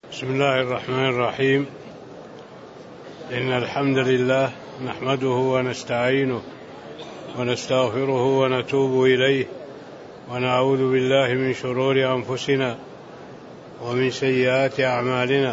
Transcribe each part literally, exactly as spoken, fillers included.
بسم الله الرحمن الرحيم. إن الحمد لله نحمده ونستعينه ونستغفره ونتوب إليه ونعوذ بالله من شرور أنفسنا ومن سيئات أعمالنا.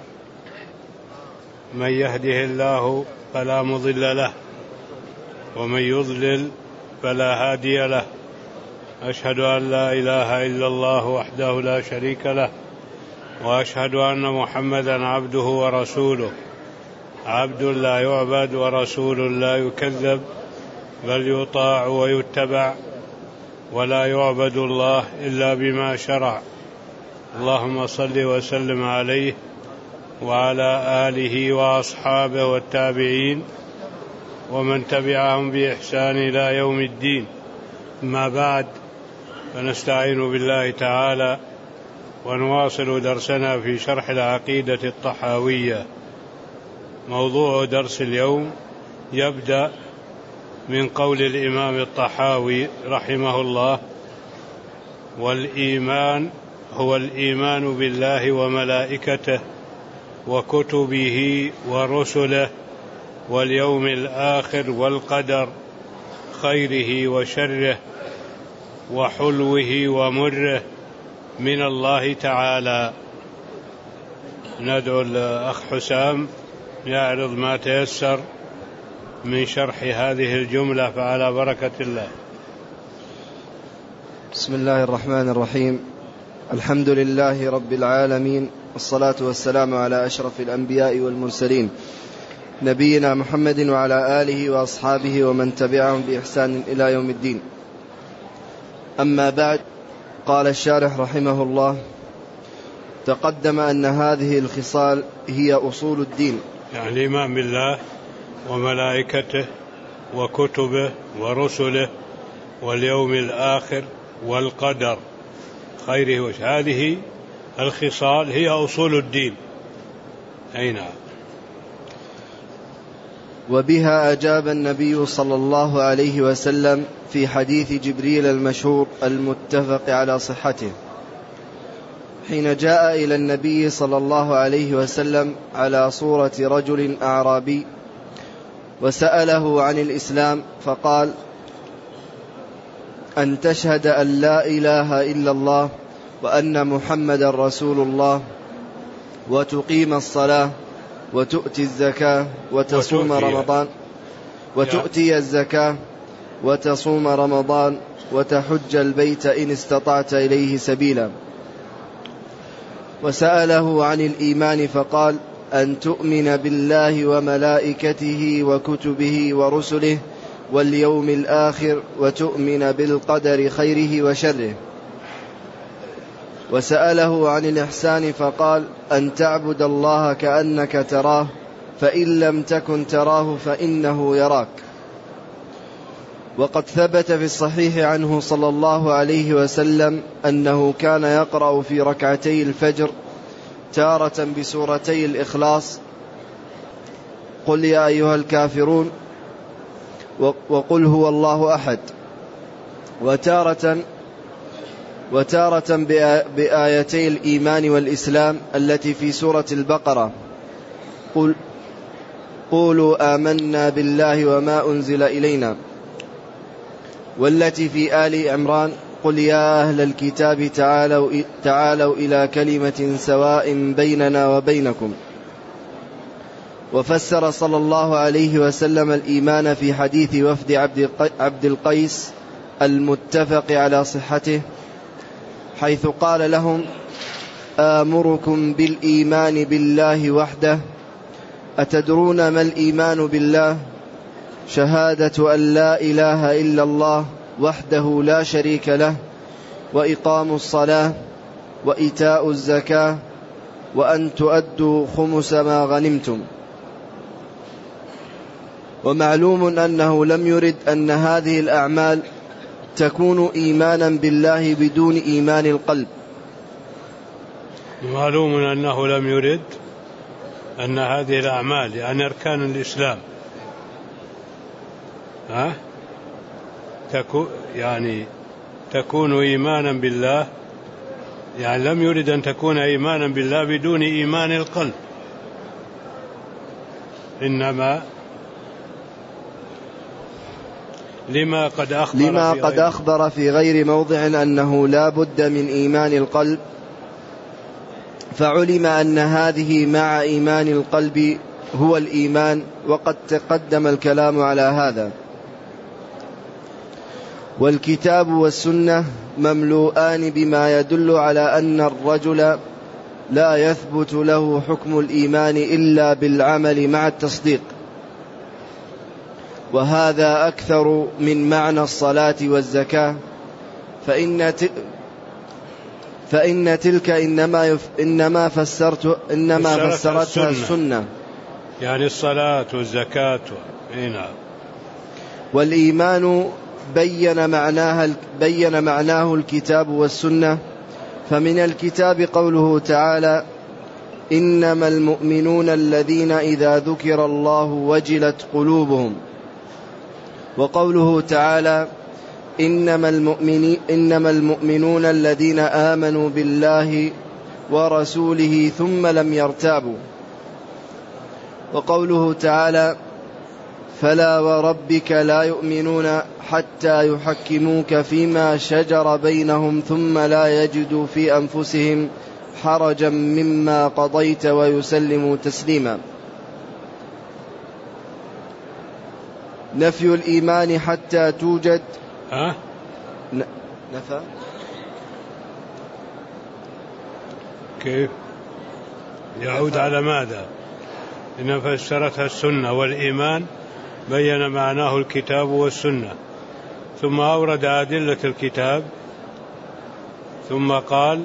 من يهده الله فلا مضل له ومن يضلل فلا هادي له. أشهد أن لا إله إلا الله وحده لا شريك له، وأشهد أن محمدا عبده ورسوله، عبد لا يعبد ورسول لا يكذب، بل يطاع ويتبع، ولا يعبد الله إلا بما شرع. اللهم صل وسلم عليه وعلى آله وأصحابه والتابعين ومن تبعهم بإحسان إلى يوم الدين. ما بعد، فنستعين بالله تعالى ونواصل درسنا في شرح العقيدة الطحاوية. موضوع درس اليوم يبدأ من قول الإمام الطحاوي رحمه الله: والإيمان هو الإيمان بالله وملائكته وكتبه ورسله واليوم الآخر والقدر خيره وشره وحلوه ومره من الله تعالى. ندعو الأخ حسام يعرض ما تيسر من شرح هذه الجملة، فعلى بركة الله. بسم الله الرحمن الرحيم. الحمد لله رب العالمين، والصلاة والسلام على أشرف الأنبياء والمرسلين، نبينا محمد وعلى آله وأصحابه ومن تبعهم بإحسان إلى يوم الدين. أما بعد، قال الشارح رحمه الله: تقدم أن هذه الخصال هي أصول الدين، يعني الإيمان بالله وملائكته وكتبه ورسله واليوم الآخر والقدر خيره وشره. هذه الخصال هي أصول الدين. أي نعم. وبها أجاب النبي صلى الله عليه وسلم في حديث جبريل المشهور المتفق على صحته، حين جاء إلى النبي صلى الله عليه وسلم على صورة رجل أعرابي وسأله عن الإسلام، فقال: أن تشهد أن لا إله إلا الله وأن محمد رسول الله، وتقيم الصلاة، وتؤتي الزكاة، وتصوم رمضان وتؤتي الزكاة وتصوم رمضان، وتحج البيت إن استطعت إليه سبيلا. وسأله عن الإيمان فقال: أن تؤمن بالله وملائكته وكتبه ورسله واليوم الآخر، وتؤمن بالقدر خيره وشره. وسأله عن الإحسان فقال: أن تعبد الله كأنك تراه، فإن لم تكن تراه فإنه يراك. وقد ثبت في الصحيح عنه صلى الله عليه وسلم أنه كان يقرأ في ركعتي الفجر تارة بسورتي الإخلاص: قل يا أيها الكافرون، وقل هو الله أحد، وتارة وتارة بآيتي الإيمان والإسلام التي في سورة البقرة: قل قولوا آمنا بالله وما أنزل إلينا، والتي في آل عمران: قل يا أهل الكتاب تعالوا, تعالوا إلى كلمة سواء بيننا وبينكم. وفسر صلى الله عليه وسلم الإيمان في حديث وفد عبد القيس المتفق على صحته، حيث قال لهم: آمركم بالإيمان بالله وحده، أتدرون ما الإيمان بالله؟ شهادة أن لا إله إلا الله وحده لا شريك له، وإقام الصلاة، وإيتاء الزكاة، وأن تؤدوا خمس ما غنمتم. ومعلوم أنه لم يرد أن هذه الأعمال تكون إيمانا بالله بدون إيمان القلب. معلوم أنه لم يرد أن هذه الأعمال يعني أركان الإسلام ها تكون يعني تكون إيمانا بالله يعني لم يرد أن تكون إيمانا بالله بدون إيمان القلب، إنما لما قد أخبر, لما في, قد غير أخبر في غير موضع أنه لا بد من إيمان القلب، فعلم أن هذه مع إيمان القلب هو الإيمان، وقد تقدم الكلام على هذا. والكتاب والسنة مملوءان بما يدل على أن الرجل لا يثبت له حكم الإيمان إلا بالعمل مع التصديق، وهذا أكثر من معنى الصلاة والزكاة، فإن فإن تلك إنما يف إنما فسرت إنما فسرتها السنة. السنة يعني الصلاة والزكاة. نعم. والإيمان بين معناها بين معناه الكتاب والسنة، فمن الكتاب قوله تعالى: إنما المؤمنون الذين إذا ذكر الله وجلت قلوبهم، وقوله تعالى: إنما المؤمنين إنما المؤمنون الذين آمنوا بالله ورسوله ثم لم يرتابوا، وقوله تعالى: فلا وربك لا يؤمنون حتى يحكموك فيما شجر بينهم ثم لا يجدوا في أنفسهم حرجا مما قضيت ويسلموا تسليما. نفي الإيمان حتى توجد أه؟ نفى كيف يعود نفى. على ماذا؟ إن فسرتها السنة، والإيمان بين معناه الكتاب والسنة، ثم أورد أدلة الكتاب، ثم قال: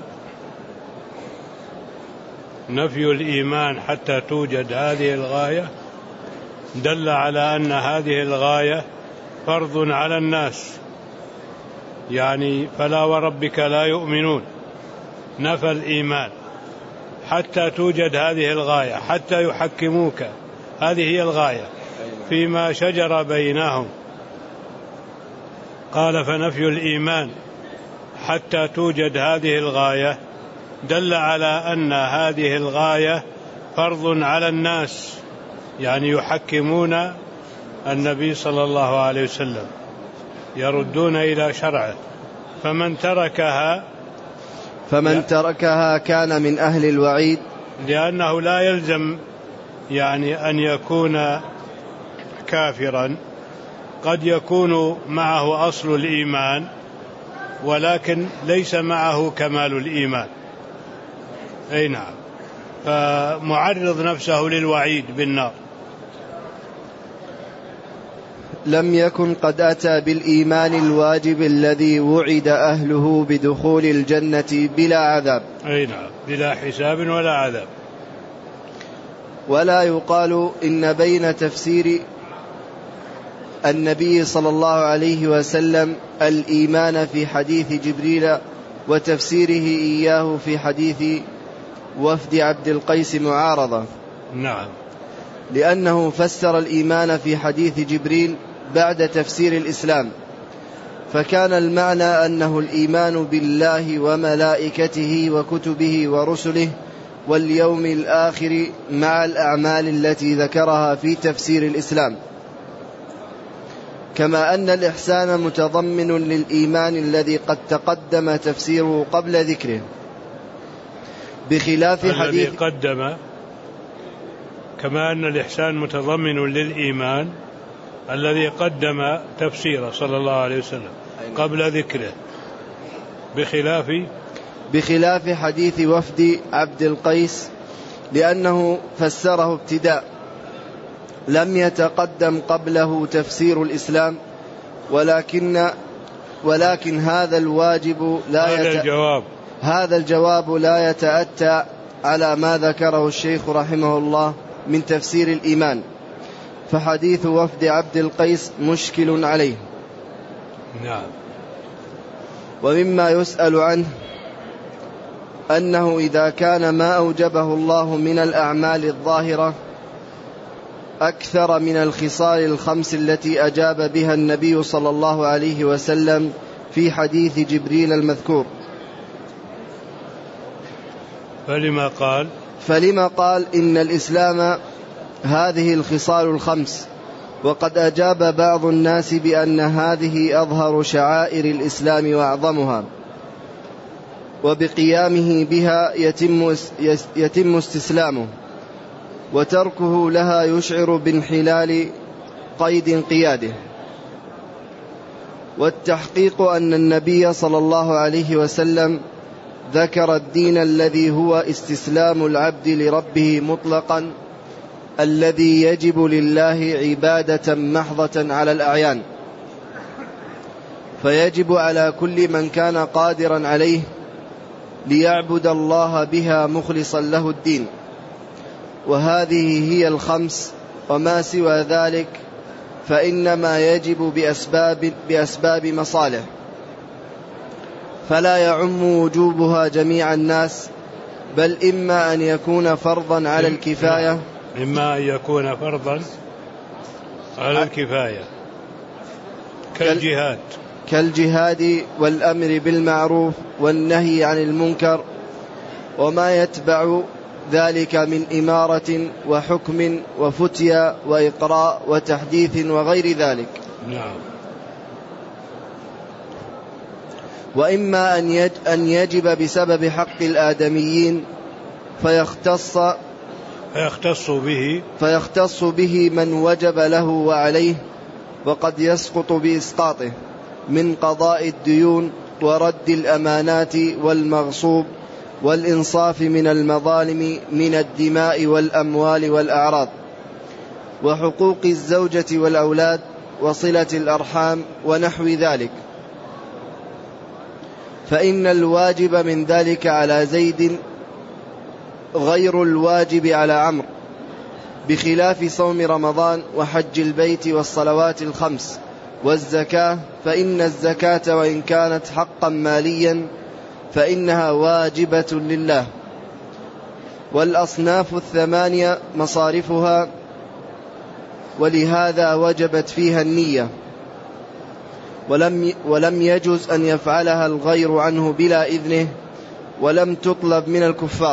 نفي الإيمان حتى توجد هذه الغاية دل على أن هذه الغاية فرض على الناس، يعني فلا وربك لا يؤمنون، نفى الإيمان حتى توجد هذه الغاية، حتى يحكموك، هذه هي الغاية، فيما شجر بينهم. قال: فنفي الإيمان حتى توجد هذه الغاية دل على أن هذه الغاية فرض على الناس، يعني يحكمون النبي صلى الله عليه وسلم، يردون إلى شرعه، فمن تركها فمن تركها كان من أهل الوعيد، لأنه لا يلزم يعني أن يكون كافرا، قد يكون معه أصل الإيمان ولكن ليس معه كمال الإيمان. أي نعم، فمعرض نفسه للوعيد بالنار. لم يكن قد أتى بالإيمان الواجب الذي وعد أهله بدخول الجنة بلا عذاب. أي نعم، بلا حساب ولا عذاب. ولا يقال إن بين تفسير النبي صلى الله عليه وسلم الإيمان في حديث جبريل وتفسيره إياه في حديث وفد عبد القيس معارضة. نعم. لأنه فسر الإيمان في حديث جبريل بعد تفسير الإسلام، فكان المعنى أنه الإيمان بالله وملائكته وكتبه ورسله واليوم الآخر مع الأعمال التي ذكرها في تفسير الإسلام، كما أن الإحسان متضمن للإيمان الذي قد تقدم تفسيره قبل ذكره، بخلاف الذي حديث قدم، كما أن الإحسان متضمن للإيمان الذي قدم تفسيره صلى الله عليه وسلم قبل ذكره، بخلاف بخلاف حديث وفد عبد القيس، لأنه فسره ابتداء، لم يتقدم قبله تفسير الإسلام، ولكن ولكن هذا الواجب لا هذا يت... الجواب هذا الجواب لا يتأتى على ما ذكره الشيخ رحمه الله من تفسير الإيمان، فحديث وفد عبد القيس مشكل عليه. نعم. ومما يسأل عنه أنه إذا كان ما أوجبه الله من الأعمال الظاهرة أكثر من الخصال الخمس التي أجاب بها النبي صلى الله عليه وسلم في حديث جبريل المذكور، فلما قال فلما قال إن الإسلام هذه الخصال الخمس، وقد أجاب بعض الناس بأن هذه أظهر شعائر الإسلام وأعظمها، وبقيامه بها يتم يتم استسلامه، وتركه لها يشعر بانحلال قيد انقياده. والتحقيق أن النبي صلى الله عليه وسلم ذكر الدين الذي هو استسلام العبد لربه مطلقا، الذي يجب لله عبادة محضة على الأعيان، فيجب على كل من كان قادرا عليه ليعبد الله بها مخلصا له الدين. وهذه هي الخمس، وما سوى ذلك فإنما يجب بأسباب, بأسباب مصالح، فلا يعم وجوبها جميع الناس، بل إما أن يكون فرضا على الكفاية إما أن يكون فرضا على الكفاية كالجهاد كالجهاد والأمر بالمعروف والنهي عن المنكر، وما يتبع ذلك من إمارة وحكم وفتيا وإقراء وتحديث وغير ذلك. نعم. وإما أن يجب بسبب حق الآدميين فيختص فيختص به فيختص به من وجب له وعليه، وقد يسقط بإسقاطه من قضاء الديون ورد الأمانات والمغصوب والإنصاف من المظالم من الدماء والأموال والأعراض، وحقوق الزوجة والأولاد وصلة الأرحام ونحو ذلك. فإن الواجب من ذلك على زيد غير الواجب على عمرو، بخلاف صوم رمضان وحج البيت والصلوات الخمس والزكاة، فإن الزكاة وإن كانت حقا ماليا فإنها واجبة لله. والأصناف الثمانية مصارفها، ولهذا وجبت فيها النية، ولم ولم يجوز أن يفعلها الغير عنه بلا إذنه، ولم تطلب من الكفار.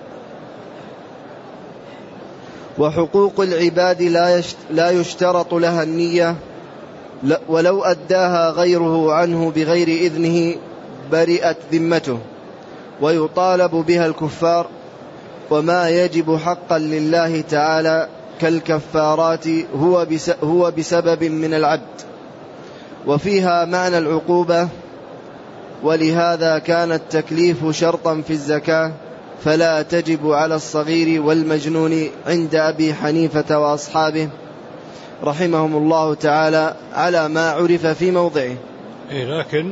وحقوق العباد لا يشترط لها النية، ولو أداها غيره عنه بغير إذنه برئت ذمته، ويطالب بها الكفار. وما يجب حقا لله تعالى كالكفارات هو بسبب من العبد، وفيها معنى العقوبة، ولهذا كان التكليف شرطا في الزكاة، فلا تجب على الصغير والمجنون عند أبي حنيفة وأصحابه رحمهم الله تعالى على ما عرف في موضعه. لكن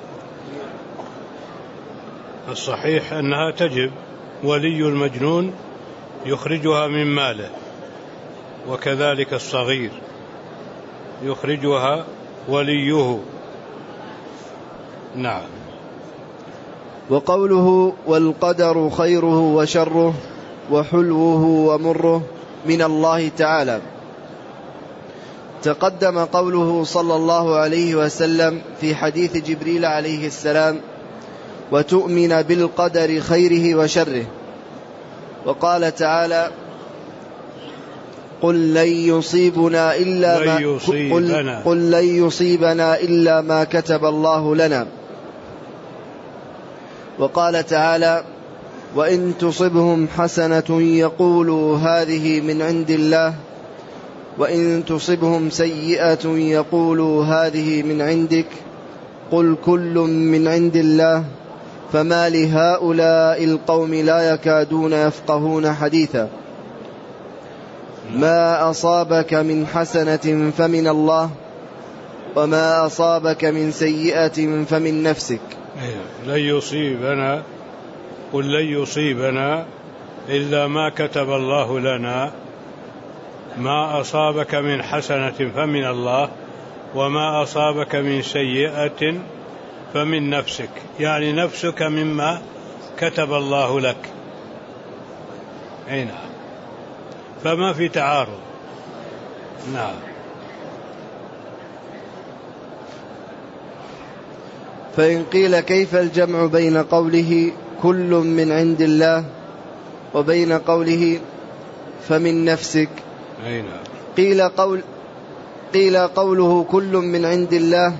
الصحيح أنها تجب، ولي المجنون يخرجها من ماله، وكذلك الصغير يخرجها وليه. نعم. وقوله والقدر خيره وشره وحلوه ومره من الله تعالى، تقدم قوله صلى الله عليه وسلم في حديث جبريل عليه السلام: وتؤمن بالقدر خيره وشره. وقال تعالى: قل لن يصيبنا إلا ما قل, قل لن يصيبنا إلا ما كتب الله لنا. وقال تعالى: وإن تصبهم حسنة يقولوا هذه من عند الله، وإن تصبهم سيئة يقولوا هذه من عندك، قل كل من عند الله، فما لهؤلاء القوم لا يكادون يفقهون حديثا. ما أصابك من حسنة فمن الله، وما أصابك من سيئة فمن نفسك. لن يصيبنا قل لن يصيبنا إلا ما كتب الله لنا، ما أصابك من حسنة فمن الله، وما أصابك من سيئة فمن نفسك، يعني نفسك مما كتب الله لك. نعم. فما في تعارض. نعم. فإن قيل كيف الجمع بين قوله كل من عند الله وبين قوله فمن نفسك. قيل, قول قيل قوله كل من عند الله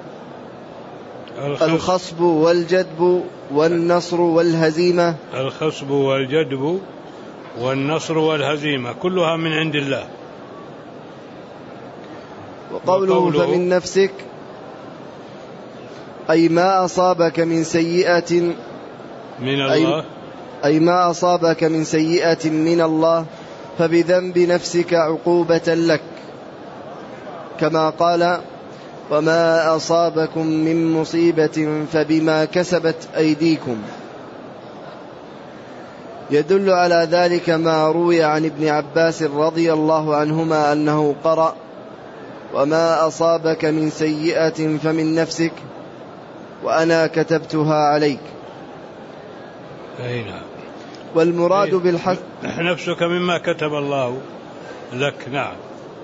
الخصب والجدب والنصر والهزيمة. الخصب والجدب والنصر والهزيمة كلها من عند الله. وقوله, وقوله فمن نفسك أي ما أصابك من سيئة من الله، أي, أي ما أصابك من سيئة من الله فبذنب نفسك عقوبة لك، كما قال وما أصابكم من مصيبة فبما كسبت أيديكم. يدل على ذلك ما روي عن ابن عباس رضي الله عنهما أنه قرأ وما أصابك من سيئة فمن نفسك وأنا كتبتها عليك. أي نعم. والمراد بالحسن نفسك مما كتب الله لك. نعم.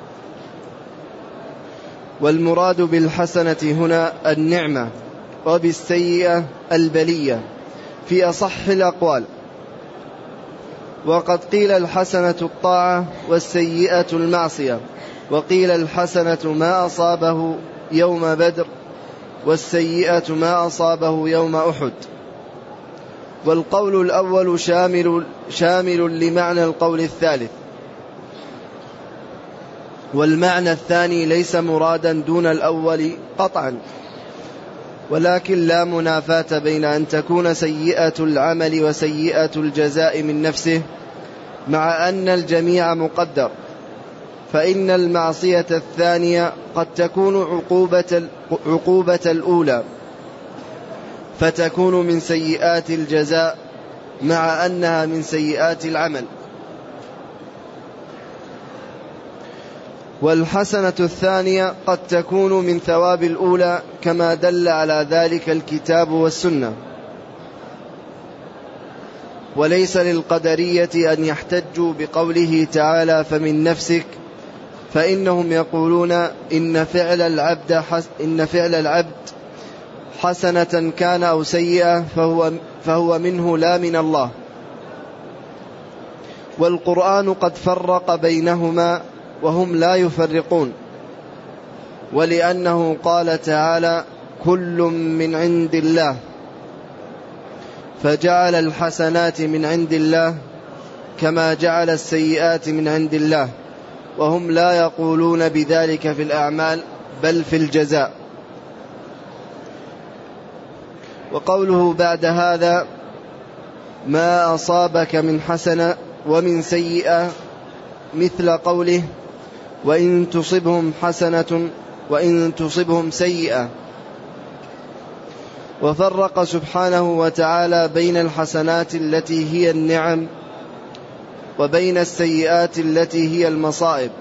والمراد بالحسنة هنا النعمة، وبالسيئة البلية في أصح الأقوال. وقد قيل الحسنة الطاعة والسيئة المعصية، وقيل الحسنة ما أصابه يوم بدر والسيئة ما أصابه يوم أحد. والقول الأول شامل, شامل لمعنى القول الثالث، والمعنى الثاني ليس مرادا دون الأول قطعا، ولكن لا منافاة بين أن تكون سيئة العمل وسيئة الجزاء من نفسه، مع أن الجميع مقدر، فإن المعصية الثانية قد تكون عقوبة, عقوبة الأولى فتكون من سيئات الجزاء مع أنها من سيئات العمل. والحسنة الثانية قد تكون من ثواب الأولى كما دل على ذلك الكتاب والسنة. وليس للقدرية أن يحتجوا بقوله تعالى فمن نفسك، فإنهم يقولون إن فعل العبد, حس إن فعل العبد حسنة كان أو سيئة فهو, فهو منه لا من الله. والقرآن قد فرق بينهما وهم لا يفرقون، ولأنه قال تعالى كل من عند الله، فجعل الحسنات من عند الله كما جعل السيئات من عند الله، وهم لا يقولون بذلك في الأعمال بل في الجزاء. وقوله بعد هذا ما أصابك من حسنة ومن سيئة مثل قوله وإن تصبهم حسنة وإن تصبهم سيئة. وفرق سبحانه وتعالى بين الحسنات التي هي النعم وبين السيئات التي هي المصائب،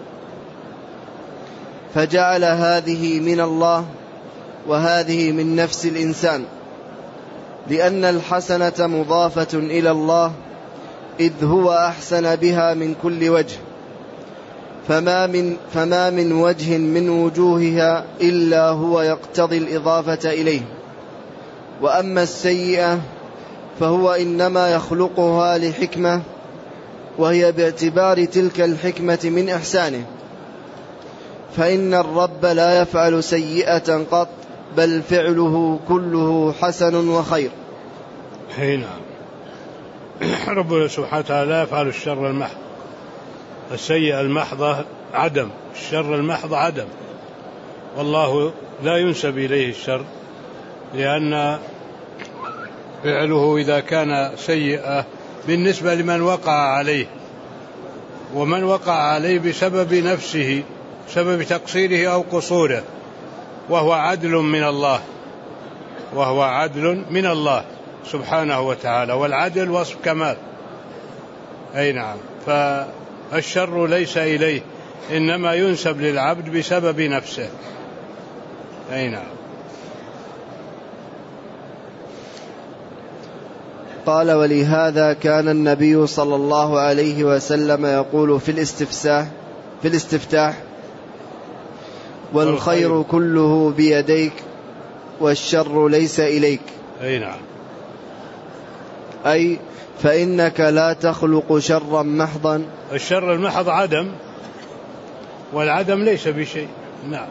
فجعل هذه من الله وهذه من نفس الإنسان، لأن الحسنة مضافة إلى الله إذ هو أحسن بها من كل وجه، فما من, فما من وجه من وجوهها إلا هو يقتضي الإضافة إليه. وأما السيئة فهو إنما يخلقها لحكمة، وهي باعتبار تلك الحكمة من إحسانه، فإن الرب لا يفعل سيئة قط، بل فعله كله حسن وخير. نعم. ربنا سبحانه وتعالى لا يفعل الشر المحض، السيئة المحضة عدم، الشر المحض عدم، والله لا ينسب إليه الشر، لأن فعله إذا كان سيئة بالنسبة لمن وقع عليه، ومن وقع عليه بسبب نفسه، سبب تقصيره أو قصوره، وهو عدل من الله، وهو عدل من الله سبحانه وتعالى، والعدل وصف كمال. أي نعم. فالشر ليس إليه، إنما ينسب للعبد بسبب نفسه. أي نعم. قال ولهذا كان النبي صلى الله عليه وسلم يقول في الاستفتاح في الاستفتاح والخير كله بيديك والشر ليس إليك. أي نعم. أي فإنك لا تخلق شرا محضا. الشر المحض عدم، والعدم ليس بشيء. نعم.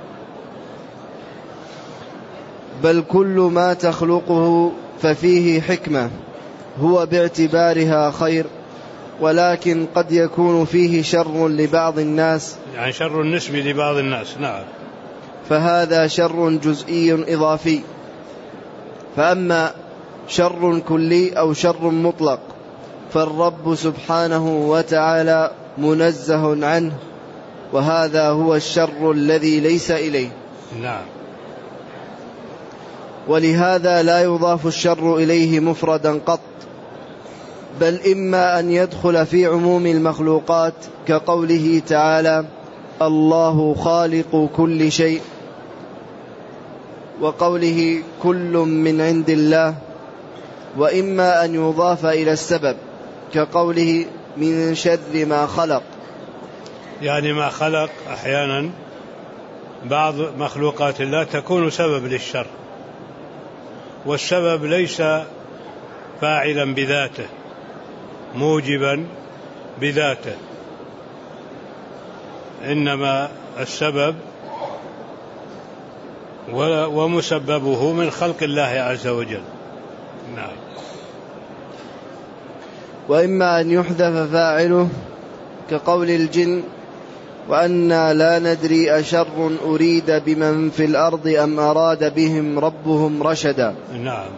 بل كل ما تخلقه ففيه حكمة هو باعتبارها خير، ولكن قد يكون فيه شر لبعض الناس، يعني شر نسبي لبعض الناس. نعم. فهذا شر جزئي إضافي. فأما شر كلي أو شر مطلق فالرب سبحانه وتعالى منزه عنه، وهذا هو الشر الذي ليس إليه. نعم. ولهذا لا يضاف الشر إليه مفردا قط، بل إما أن يدخل في عموم المخلوقات كقوله تعالى الله خالق كل شيء، وقوله كل من عند الله، وإما أن يضاف إلى السبب كقوله من شر ما خلق، يعني ما خلق أحيانا بعض مخلوقات الله تكون سبب للشر، والسبب ليس فاعلا بذاته موجبا بذاته، إنما السبب ومسببه من خلق الله عز وجل. نعم. وإما أن يحذف فاعله كقول الجن وأنا لا ندري أشر أريد بمن في الأرض أم أراد بهم ربهم رشدا. نعم.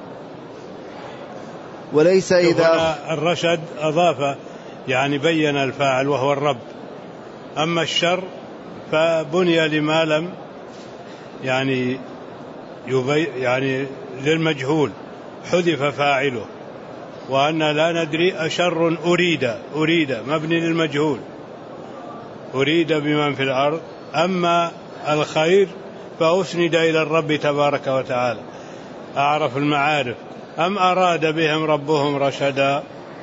وليس إذا الرشد أضاف يعني بين الفاعل وهو الرب، أما الشر فبني لما لم يعني يبي يعني للمجهول حذف فاعله، وأن لا ندري أشر أريد أريد مبني للمجهول أريد بمن في الأرض، أما الخير فأسند إلى الرب تبارك وتعالى أعرف المعارف، أم أراد بهم ربهم رشدا.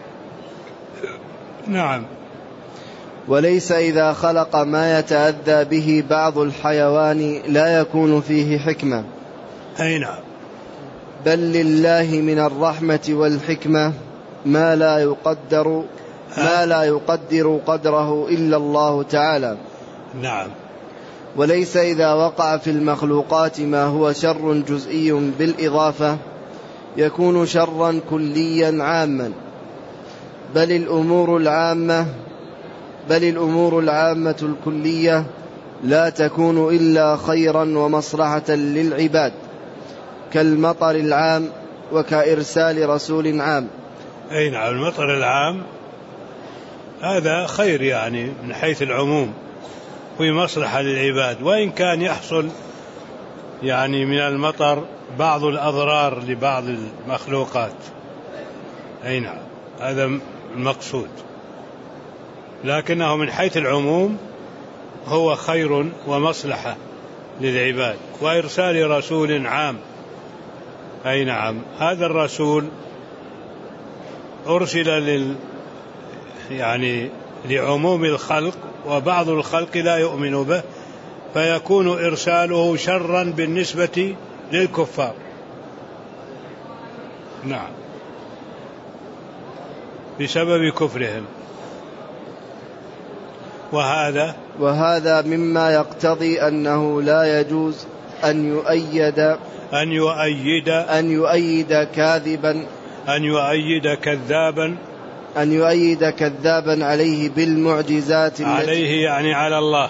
نعم. وليس إذا خلق ما يتأذى به بعض الحيوان لا يكون فيه حكمة. أي نعم. بل لله من الرحمة والحكمة ما لا يقدر ما لا يقدر قدره إلا الله تعالى. نعم. وليس إذا وقع في المخلوقات ما هو شر جزئي بالإضافة يكون شرا كليا عاما، بل الأمور العامة بل الأمور العامة الكلية لا تكون إلا خيرا ومصلحة للعباد، كالمطر العام وكإرسال رسول عام. أي نعم. المطر العام هذا خير يعني من حيث العموم في مصلحة للعباد، وإن كان يحصل يعني من المطر بعض الأضرار لبعض المخلوقات. أي نعم. هذا المقصود، لكنه من حيث العموم هو خير ومصلحة للعباد. وإرسال رسول عام، أي نعم. هذا الرسول أرسل لل يعني لعموم الخلق، وبعض الخلق لا يؤمن به، فيكون إرساله شرا بالنسبة للكفار. نعم. بسبب كفرهم. وهذا وهذا مما يقتضي أنه لا يجوز أن يؤيد أن يؤيد أن يؤيد كاذبا أن يؤيد كذابا أن يؤيد كذابا عليه بالمعجزات عليه يعني على الله.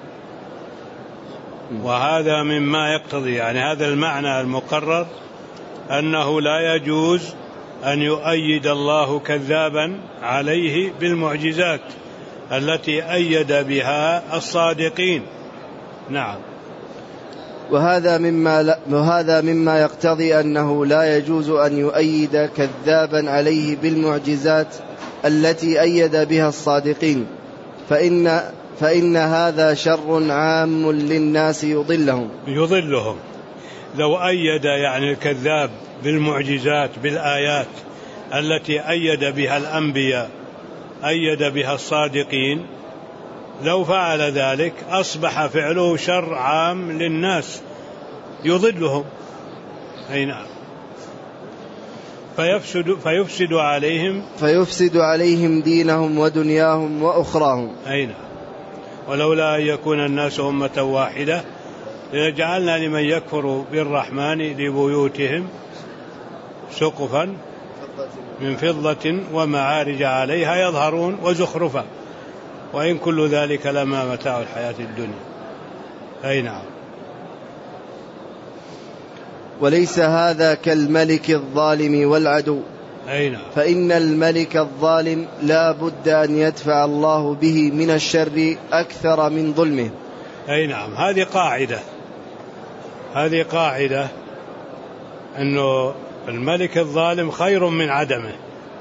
وهذا مما يقتضي يعني هذا المعنى المقرر أنه لا يجوز أن يؤيد الله كذابا عليه بالمعجزات التي أيد بها الصادقين. نعم. وهذا مما, وهذا مما يقتضي أنه لا يجوز أن يؤيد كذابا عليه بالمعجزات التي أيد بها الصادقين، فإن, فإن هذا شر عام للناس يضلهم يضلهم لو أيد يعني الكذاب بالمعجزات بالآيات التي أيد بها الأنبياء أيد بها الصادقين، لو فعل ذلك أصبح فعله شر عام للناس يضلهم. أي نعم. فيفسد, فيفسد عليهم فيفسد عليهم دينهم ودنياهم وأخراهم. أين ولولا أن يكون الناس أمة واحدة لجعلنا لمن يكفر بالرحمن لبيوتهم سقفا من فضة ومعارج عليها يظهرون وزخرفا وإن كل ذلك لما متاع الحياة الدنيا. أي نعم. وليس هذا كالملك الظالم والعدو. أي نعم. فإن الملك الظالم لا بد أن يدفع الله به من الشر أكثر من ظلمه. أي نعم. هذه قاعدة هذه قاعدة أنه الملك الظالم خير من عدمه.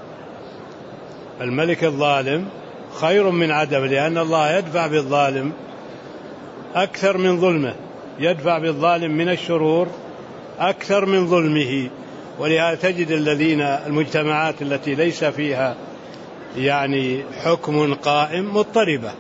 الملك الظالم خير من عدمه لأن الله يدفع بالظالم أكثر من ظلمه، يدفع بالظالم من الشرور أكثر من ظلمه. ولهذا تجد الذين المجتمعات التي ليس فيها يعني حكم قائم مضطربة،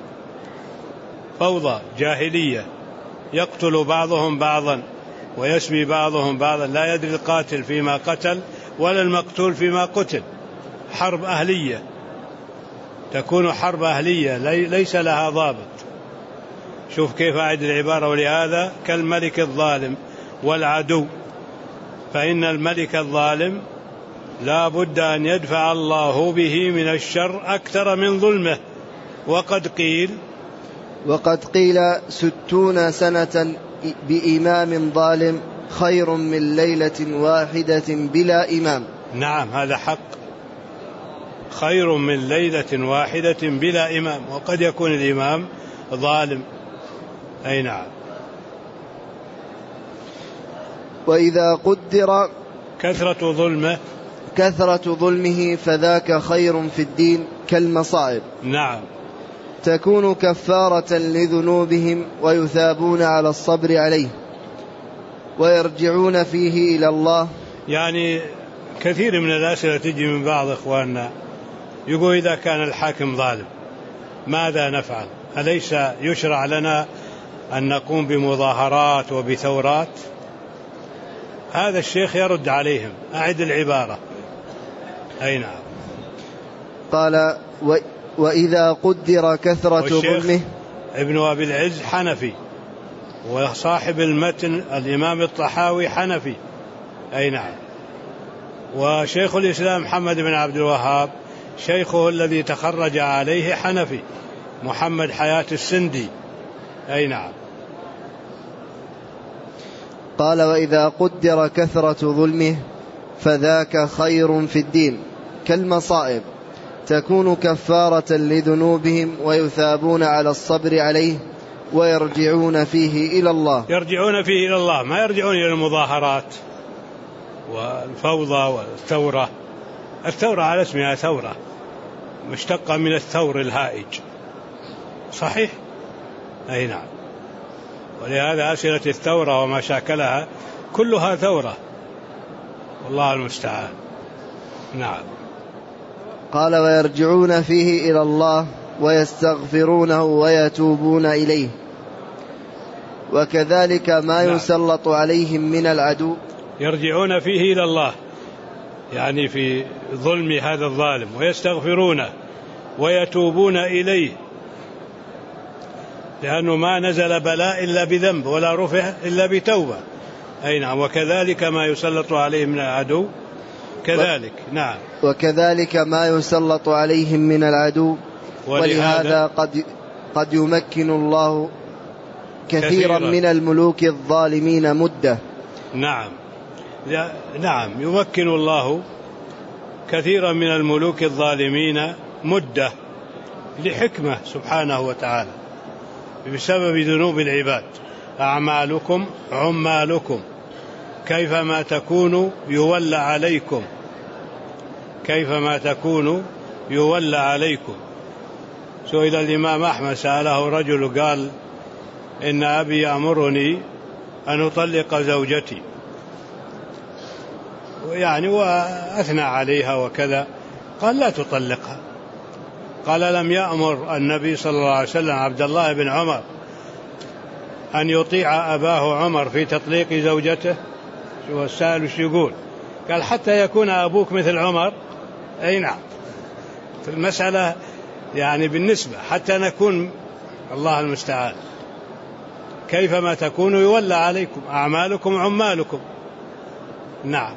فوضى جاهلية، يقتل بعضهم بعضا ويسبي بعضهم بعضا، لا يدري القاتل فيما قتل ولا المقتول فيما قتل. حرب أهلية، تكون حرب أهلية ليس لها ضابط. شوف كيف أعد العبارة. ولهذا كالملك الظالم والعدو، فإن الملك الظالم لا بد أن يدفع الله به من الشر أكثر من ظلمه. وقد قيل وقد قيل ستون سنة بإمام ظالم خير من ليلة واحدة بلا إمام. نعم هذا حق، خير من ليلة واحدة بلا إمام، وقد يكون الإمام ظالم. أي نعم. وإذا قدر كثرة ظلمه كثرة ظلمه فذاك خير في الدين كالمصائب. نعم. تكون كفارة لذنوبهم ويثابون على الصبر عليه ويرجعون فيه إلى الله. يعني كثير من الأسئلة تجي من بعض إخواننا يقول إذا كان الحاكم ظالم ماذا نفعل؟ أليس يشرع لنا أن نقوم بمظاهرات وبثورات؟ هذا الشيخ يرد عليهم. أعد العبارة. أي نعم. قال و... وإذا قدر كثرة ظلمه. ابن أبي العز حنفي، وصاحب المتن الإمام الطحاوي حنفي. أي نعم. وشيخ الإسلام محمد بن عبد الوهاب شيخه الذي تخرج عليه حنفي، محمد حياة السندي. أي نعم. قال وإذا قدر كثرة ظلمه فذاك خير في الدين كالمصائب، تكون كفارة لذنوبهم ويثابون على الصبر عليه ويرجعون فيه إلى الله. يرجعون فيه إلى الله، ما يرجعون إلى المظاهرات والفوضى والثورة. الثورة على اسمها ثورة، مشتقة من الثور الهائج. صحيح. أي نعم. ولهذا أسئلة الثورة وما شاكلها كلها ثورة، والله المستعان. نعم. قال ويرجعون فيه إلى الله ويستغفرونه ويتوبون إليه. وكذلك ما يسلط عليهم من العدو. يرجعون فيه إلى الله يعني في ظلم هذا الظالم، ويستغفرونه ويتوبون إليه، لأنه ما نزل بلاء إلا بذنب ولا رفع إلا بتوبة. أي نعم. وكذلك ما يسلط عليهم من العدو كذلك. نعم. وكذلك ما يسلط عليهم من العدو. ولهذا قد قد يمكن الله كثيرا, كثيرا من الملوك الظالمين مدة. نعم. نعم يمكن الله كثيرا من الملوك الظالمين مدة لحكمة سبحانه وتعالى بسبب ذنوب العباد. أعمالكم عمالكم كيفما تكونوا يولى عليكم، كيفما تكونوا يولى عليكم. سئل الإمام أحمد، سأله رجل قال إن أبي يأمرني أن أطلق زوجتي، يعني وأثنى عليها وكذا، قال لا تطلقها. قال لم يأمر النبي صلى الله عليه وسلم عبد الله بن عمر أن يطيع أباه عمر في تطليق زوجته؟ شو السائل وش يقول؟ قال حتى يكون أبوك مثل عمر. أي نعم، في المسألة يعني بالنسبة حتى نكون، الله المستعان، كيفما تكونوا يولى عليكم أعمالكم عمالكم. نعم.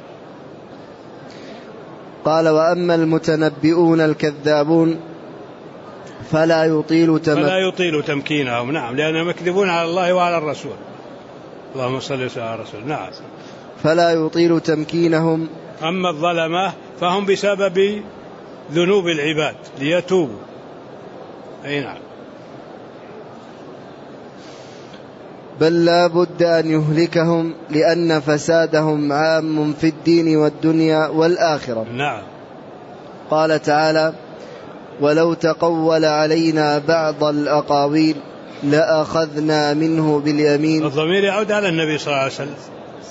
قال: وأما المتنبئون الكذابون فلا يطيل تم... فلا يطيل تمكينهم. نعم، لأنهم يكذبون على الله وعلى الرسول. اللهم صل وسلم على الرسول. نعم. فلا يطيل تمكينهم. أما الظلمة فهم بسبب ذنوب العباد ليتوبوا. أي نعم. بل لا بد أن يهلكهم لأن فسادهم عام في الدين والدنيا والآخرة. نعم. قال تعالى: ولو تقول علينا بعض الأقاويل لأخذنا منه باليمين. الضمير يعود على النبي صلى الله عليه وسلم.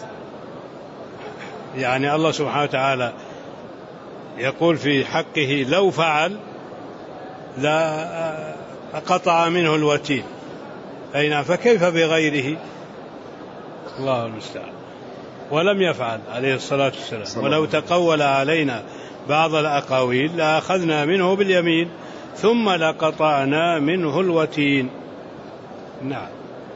يعني الله سبحانه وتعالى يقول في حقه: لو فعل لا قطع منه الوتين. أي نعم، فكيف بغيره؟ الله المستعان. ولم يفعل عليه الصلاة والسلام. ولو تقول علينا بعض الأقاويل لأخذنا منه باليمين ثم لقطعنا منه الوتين. نعم.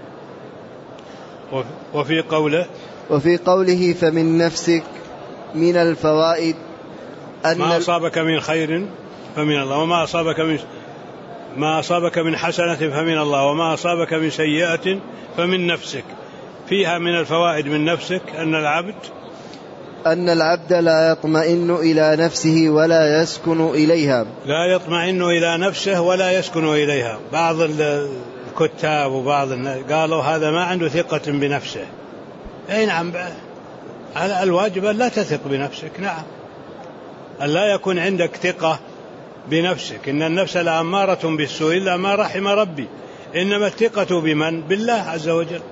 وفي قوله وفي قوله فمن نفسك من الفوائد أن ما أصابك من خير فمن الله وما أصابك من ما أصابك من حسنة فمن الله وما أصابك من سيئة فمن نفسك. فيها من الفوائد من نفسك أن العبد أن العبد لا يطمئن إلى نفسه ولا يسكن إليها. لا يطمئن إلى نفسه ولا يسكن إليها. بعض الكتاب وبعض الناس قالوا هذا ما عنده ثقة بنفسه. أي نعم، على الواجب لا تثق بنفسك. نعم، أن لا يكون عندك ثقة بنفسك. إن النفس لأمارة بالسوء إلا ما رحم ربي. إنما الثقة بمن؟ بالله عز وجل.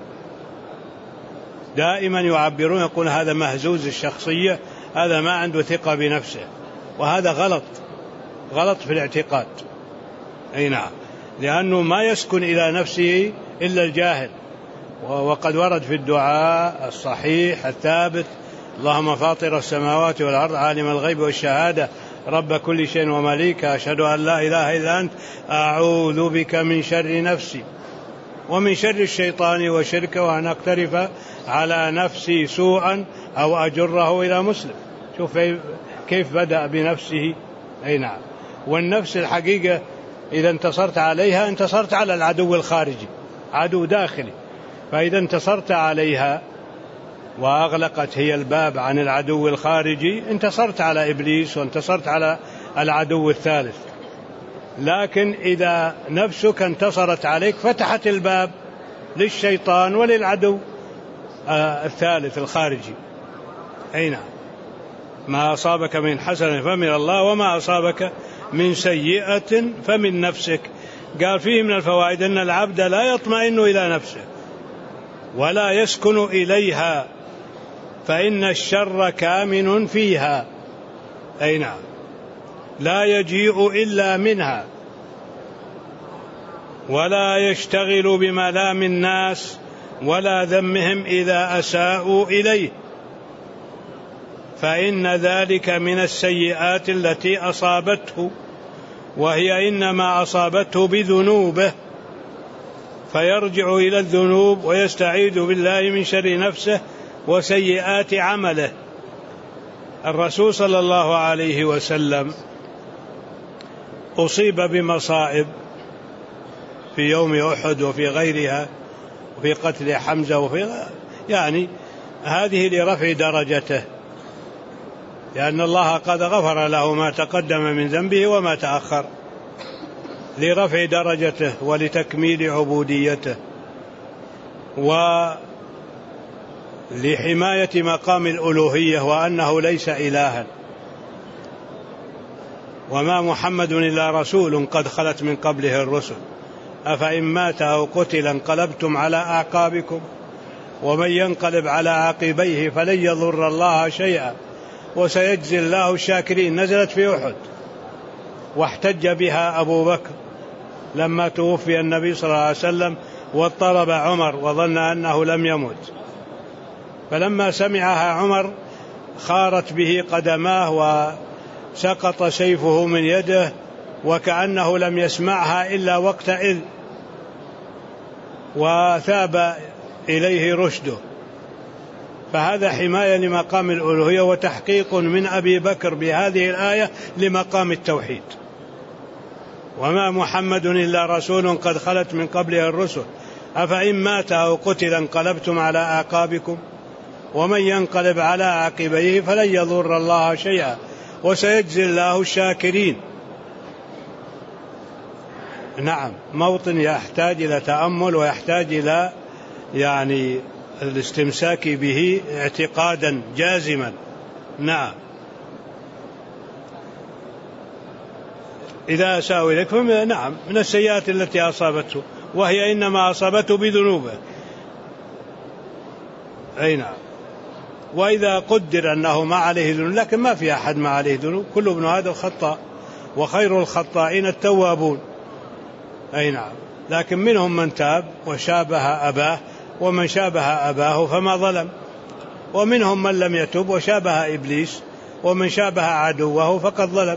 دائما يعبرون يقول هذا مهزوز الشخصية، هذا ما عنده ثقة بنفسه، وهذا غلط، غلط في الاعتقاد. أي نعم، لأنه ما يسكن إلى نفسه إلا الجاهل. وقد ورد في الدعاء الصحيح الثابت: اللهم فاطر السماوات والأرض عالم الغيب والشهادة رب كل شيء ومليكه أشهد أن لا إله إلا أنت أعوذ بك من شر نفسي ومن شر الشيطان وشركه وأن أقترف على نفسي سوءا أو أجره إلى مسلم. شوف كيف بدأ بنفسه. أي نعم. والنفس الحقيقة إذا انتصرت عليها انتصرت على العدو الخارجي، عدو داخلي. فإذا انتصرت عليها وأغلقت هي الباب عن العدو الخارجي انتصرت على إبليس وانتصرت على العدو الثالث. لكن إذا نفسك انتصرت عليك فتحت الباب للشيطان وللعدو الثالث الخارجي. أي نعم. ما أصابك من حسنة فمن الله وما أصابك من سيئة فمن نفسك. قال فيه من الفوائد أن العبد لا يطمئن إلى نفسه ولا يسكن إليها فإن الشر كامن فيها. أي نعم، لا يجيء إلا منها ولا يشتغل بملام الناس ولا ذمهم إذا أساءوا إليه، فإن ذلك من السيئات التي أصابته، وهي إنما أصابته بذنوبه، فيرجع إلى الذنوب ويستعيذ بالله من شر نفسه وسيئات عمله. الرسول صلى الله عليه وسلم أصيب بمصائب في يوم أحد وفي غيرها وفي قتل حمزة وفي يعني هذه لرفع درجته، لأن الله قد غفر له ما تقدم من ذنبه وما تأخر، لرفع درجته ولتكميل عبوديته ولحماية مقام الألوهية وأنه ليس إلها. وما محمد إلا رسول قد خلت من قبله الرسل أفإن مات أو قتل انقلبتم على أعقابكم ومن ينقلب على عقبيه فلن يضر الله شيئا وسيجزي الله الشاكرين. نزلت في أحد واحتج بها أبو بكر لما توفي النبي صلى الله عليه وسلم واضطرب عمر وظن أنه لم يمت، فلما سمعها عمر خارت به قدماه وسقط سيفه من يده وكأنه لم يسمعها إلا وقت إذ وثاب إليه رشده. فهذا حماية لمقام الألوهية وتحقيق من أبي بكر بهذه الآية لمقام التوحيد. وما محمد إلا رسول قد خلت من قبله الرسل أفإن مات أو قتل انقلبتم على أعقابكم ومن ينقلب على عقبيه فلن يضر الله شيئا وسيجزي الله الشاكرين. نعم، موطن يحتاج إلى تأمل ويحتاج إلى يعني الاستمساك به اعتقادا جازما. نعم، إذا أساءوا إليكم نعم من السيئات التي أصابته، وهي إنما أصابته بذنوبه. أي نعم. وإذا قدر أنه ما عليه ذنوب، لكن ما في أحد ما عليه ذنوب، كل ابن هذا خطأ وخير الخطائين التوابون. أي نعم. لكن منهم من تاب وشابه أباه، ومن شابه أباه فما ظلم، ومنهم من لم يتب وشابه إبليس، ومن شابه عدوه فقد ظلم.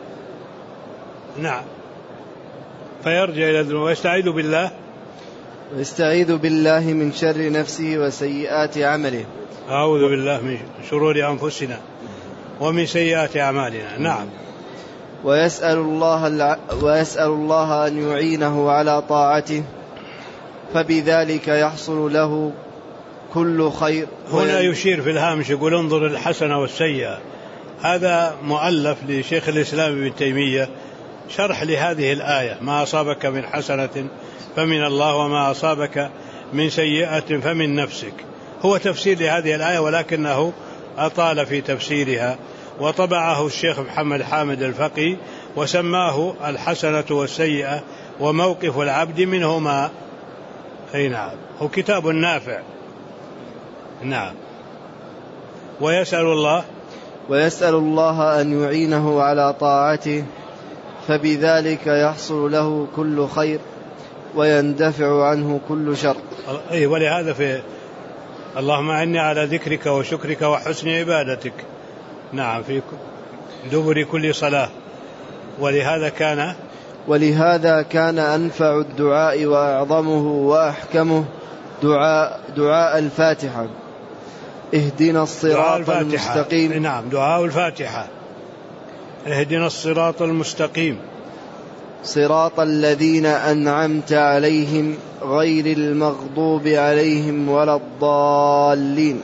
نعم. فيرجع إلى الذنوب ويستعيذ بالله ويستعيذ بالله من شر نفسه وسيئات عمله. أعوذ بالله من شرور أنفسنا ومن سيئات أعمالنا. نعم. ويسأل الله الع... ويسأل الله أن يعينه على طاعته فبذلك يحصل له كل خير. هنا يشير في الهامش يقول انظر الحسنة والسيئة. هذا مؤلف لشيخ الإسلام ابن تيمية شرح لهذه الآية: ما أصابك من حسنة فمن الله وما أصابك من سيئة فمن نفسك. هو تفسير لهذه الآية ولكنه أطال في تفسيرها، وطبعه الشيخ محمد حامد الفقي وسماه الحسنة والسيئة وموقف العبد منهما. أي نعم، هو كتاب نافع. نعم. ويسأل الله ويسأل الله أن يعينه على طاعته فبذلك يحصل له كل خير ويندفع عنه كل شر. أي ولهذا في اللهم أعني على ذكرك وشكرك وحسن عبادتك. نعم، في دبر كل صلاة. ولهذا كان ولهذا كان أنفع الدعاء وأعظمه وأحكمه دعاء دعاء الفاتحة: اهدنا الصراط المستقيم. نعم، دعاء الفاتحة: اهدنا الصراط المستقيم صراط الذين أنعمت عليهم غير المغضوب عليهم ولا الضالين.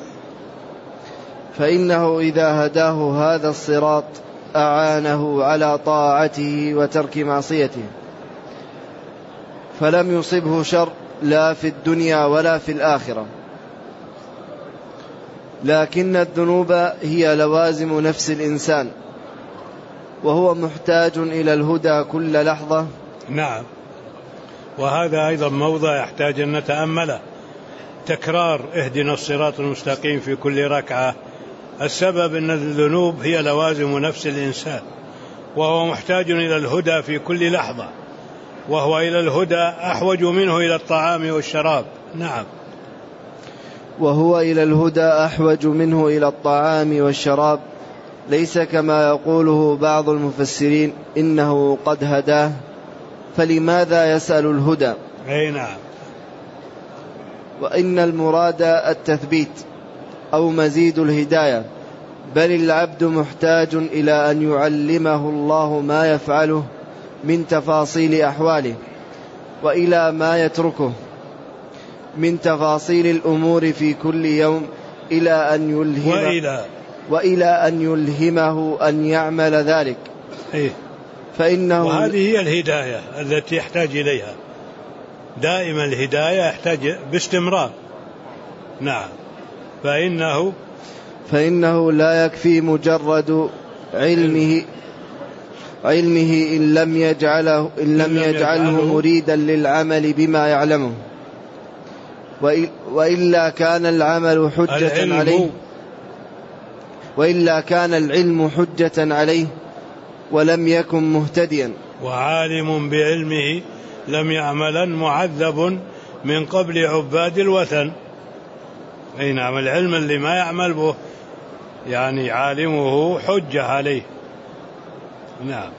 فإنه إذا هداه هذا الصراط أعانه على طاعته وترك معصيته، فلم يصبه شر لا في الدنيا ولا في الآخرة. لكن الذنوب هي لوازم نفس الإنسان، وهو محتاج إلى الهدى كل لحظة. نعم. وهذا أيضا موضع يحتاج أن نتأمله: تكرار اهدنا الصراط المستقيم في كل ركعة. السبب أن الذنوب هي لوازم نفس الإنسان، وهو محتاج إلى الهدى في كل لحظة، وهو إلى الهدى أحوج منه إلى الطعام والشراب. نعم. وهو إلى الهدى أحوج منه إلى الطعام والشراب، ليس كما يقوله بعض المفسرين إنه قد هداه، فلماذا يسأل الهدى؟ أي نعم. وإن المراد التثبيت أو مزيد الهداية، بل العبد محتاج إلى أن يعلمه الله ما يفعله من تفاصيل أحواله، وإلى ما يتركه من تفاصيل الأمور في كل يوم، إلى أن يلهم وإلى, وإلى أن يلهمه أن يعمل ذلك. إيه؟ فإنه وهذه هي الهداية التي يحتاج إليها دائما. الهداية يحتاج باستمرار. نعم. فإنه فإنه لا يكفي مجرد علمه علمه إن لم يجعله, إن لم يجعله مريدا للعمل بما يعلمه، وإلا كان العمل حجة عليه وإلا كان العلم حجة عليه ولم يكن مهتديا. وعالم بعلمه لم يعملا معذب من قبل عباد الوثن. أي نعم. العلم اللي ما يعمل به يعني عالمه حجة عليه. نعم.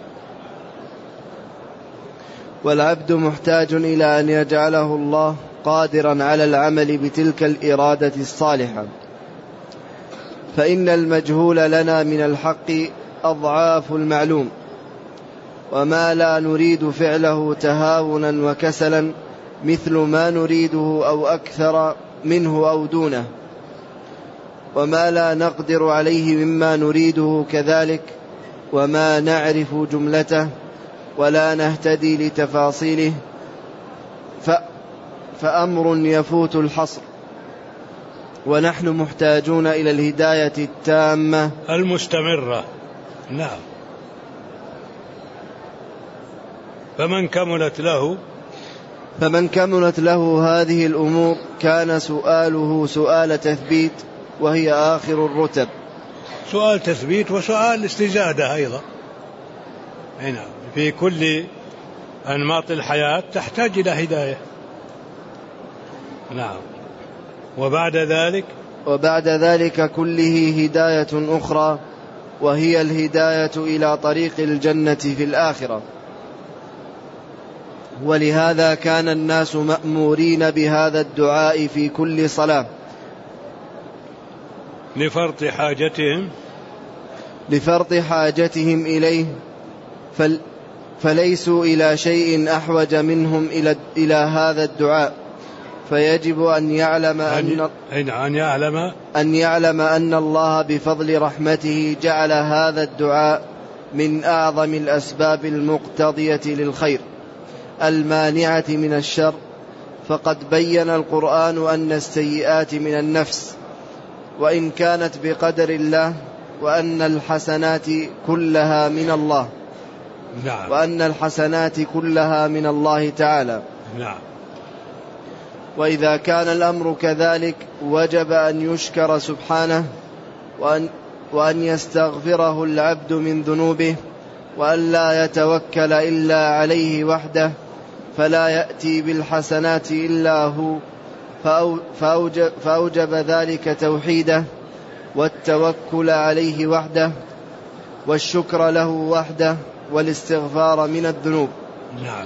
والعبد محتاج إلى أن يجعله الله قادرا على العمل بتلك الإرادة الصالحة، فإن المجهول لنا من الحق أضعاف المعلوم، وما لا نريد فعله تهاونا وكسلا مثل ما نريده أو أكثر منه أو دونه، وما لا نقدر عليه مما نريده كذلك، وما نعرف جملته ولا نهتدي لتفاصيله، فأمر يفوت الحصر، ونحن محتاجون إلى الهداية التامة المستمرة. نعم. فمن كملت له فمن كملت له هذه الأمور كان سؤاله سؤال تثبيت، وهي آخر الرتب. سؤال تثبيت وسؤال استزادة أيضا. هنا في كل أنماط الحياة تحتاج إلى هداية. نعم. وبعد ذلك وبعد ذلك كله هداية أخرى، وهي الهداية إلى طريق الجنة في الآخرة. ولهذا كان الناس مأمورين بهذا الدعاء في كل صلاة لفرط حاجتهم لفرط حاجتهم إليه، فل فليسوا إلى شيء أحوج منهم إلى, إلى هذا الدعاء، فيجب أن يعلم أن, أن, يعلم أن يعلم أن الله بفضل رحمته جعل هذا الدعاء من أعظم الأسباب المقتضية للخير المانعة من الشر. فقد بين القرآن أن السيئات من النفس وإن كانت بقدر الله، وأن الحسنات كلها من الله. نعم. وأن الحسنات كلها من الله تعالى. نعم. وإذا كان الأمر كذلك وجب أن يشكر سبحانه، وأن, وأن يستغفره العبد من ذنوبه، وأن لا يتوكل إلا عليه وحده، فلا يأتي بالحسنات إلا هو، فأوجب, فأوجب ذلك توحيده والتوكل عليه وحده، والشكر له وحده، والاستغفار من الذنوب. نعم.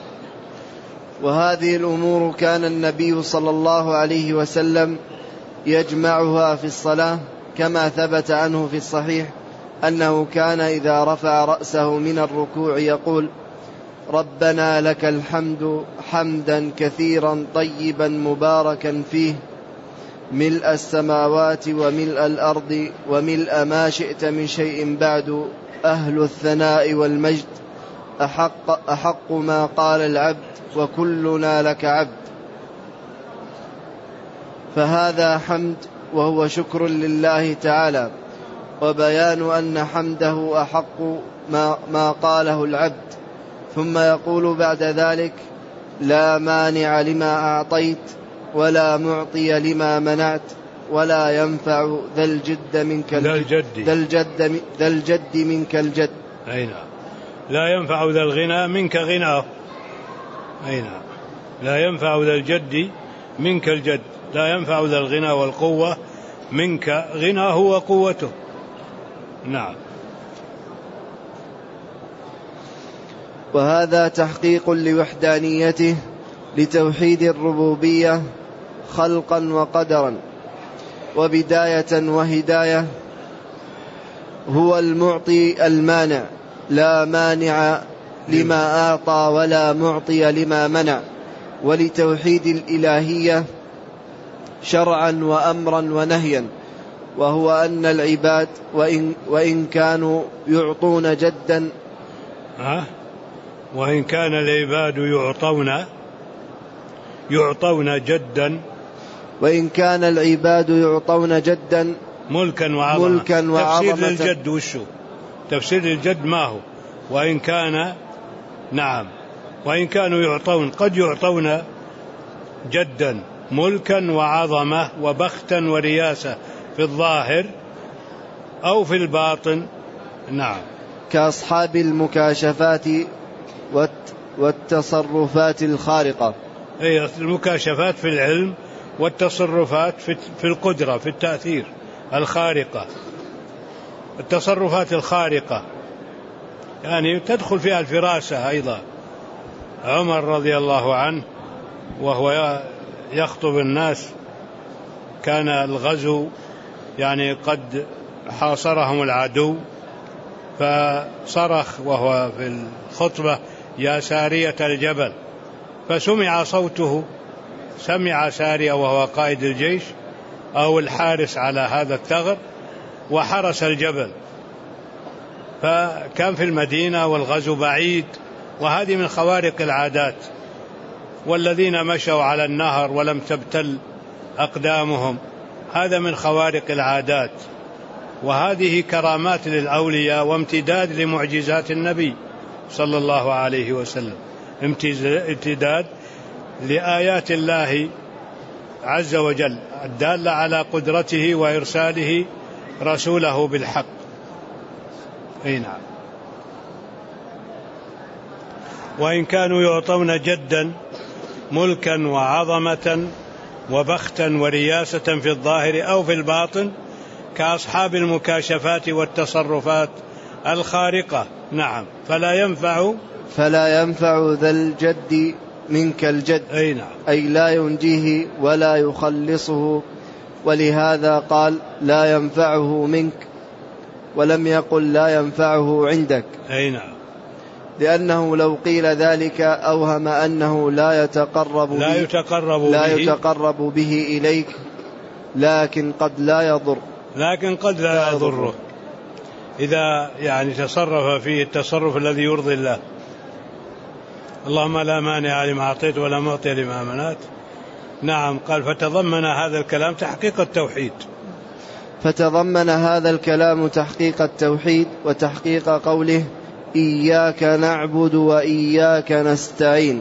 وهذه الأمور كان النبي صلى الله عليه وسلم يجمعها في الصلاة، كما ثبت عنه في الصحيح أنه كان إذا رفع رأسه من الركوع يقول: ربنا لك الحمد حمدا كثيرا طيبا مباركا فيه، ملء السماوات وملء الأرض وملء ما شئت من شيء بعد، أهل الثناء والمجد، أحق, أحق ما قال العبد، وكلنا لك عبد. فهذا حمد وهو شكر لله تعالى، وبيان أن حمده أحق ما, ما قاله العبد. ثم يقول بعد ذلك: لا مانع لما أعطيت ولا معطي لما منعت ولا ينفع ذا الجد منك الجد ذا الجد, ذا الجد منك الجد. أي نعم. لا ينفع ذا الغنى منك غناه. أي نعم. لا ينفع ذا الجد منك الجد. لا ينفع ذا الغنى والقوة منك غناه وقوته. نعم. وهذا تحقيق لوحدانيته لتوحيد الربوبية خلقا وقدرا وبداية وهداية. هو المعطي المانع، لا مانع لما أعطى ولا معطي لما منع. ولتوحيد الإلهية شرعا وأمرا ونهيا، وهو أن العباد وإن, وإن كانوا يعطون جدا أه؟ وإن كان العباد يعطون يعطون جدا وإن كان العباد يعطون جدا ملكا وعظمة. ملكا وعظمة. تفسير للجد وشو؟ تفسير للجد ما هو؟ وإن كان نعم وإن كانوا يعطون، قد يعطون جدا ملكا وعظمة وبختا ورياسة في الظاهر أو في الباطن. نعم. كأصحاب المكاشفات والتصرفات الخارقة. أي المكاشفات في العلم والتصرفات في القدرة في التأثير الخارقة. التصرفات الخارقة يعني تدخل فيها الفراسة أيضا. عمر رضي الله عنه وهو يخطب الناس كان الغزو يعني قد حاصرهم العدو، فصرخ وهو في الخطبة: يا سارية الجبل، فسمع صوته، سمع سارية وهو قائد الجيش أو الحارس على هذا الثغر، وحرس الجبل، فكان في المدينة والغزو بعيد، وهذه من خوارق العادات. والذين مشوا على النهر ولم تبتل أقدامهم، هذا من خوارق العادات، وهذه كرامات للأولياء وامتداد لمعجزات النبي صلى الله عليه وسلم، امتداد لآيات الله عز وجل الدالة على قدرته وإرساله رسوله بالحق. أي نعم. وإن كانوا يعطون جدا ملكا وعظمة وبختا ورياسة في الظاهر أو في الباطن كأصحاب المكاشفات والتصرفات الخارقة. نعم. فلا ينفع فلا ينفع ذا الجد منك الجد. أي نعم. أي لا ينجيه ولا يخلصه، ولهذا قال لا ينفعه منك ولم يقل لا ينفعه عندك. أي نعم. لأنه لو قيل ذلك أوهم أنه لا يتقرب لا به يتقرب لا به يتقرب به إليك، لكن قد لا يضر لكن قد لا يضره إذا يعني تصرف فيه التصرف الذي يرضي الله. اللهم لا مانع لما أعطيت ولا معطي لما منعت. نعم. قال فتضمن هذا الكلام تحقيق التوحيد. فتضمن هذا الكلام تحقيق التوحيد وتحقيق قوله إياك نعبد وإياك نستعين.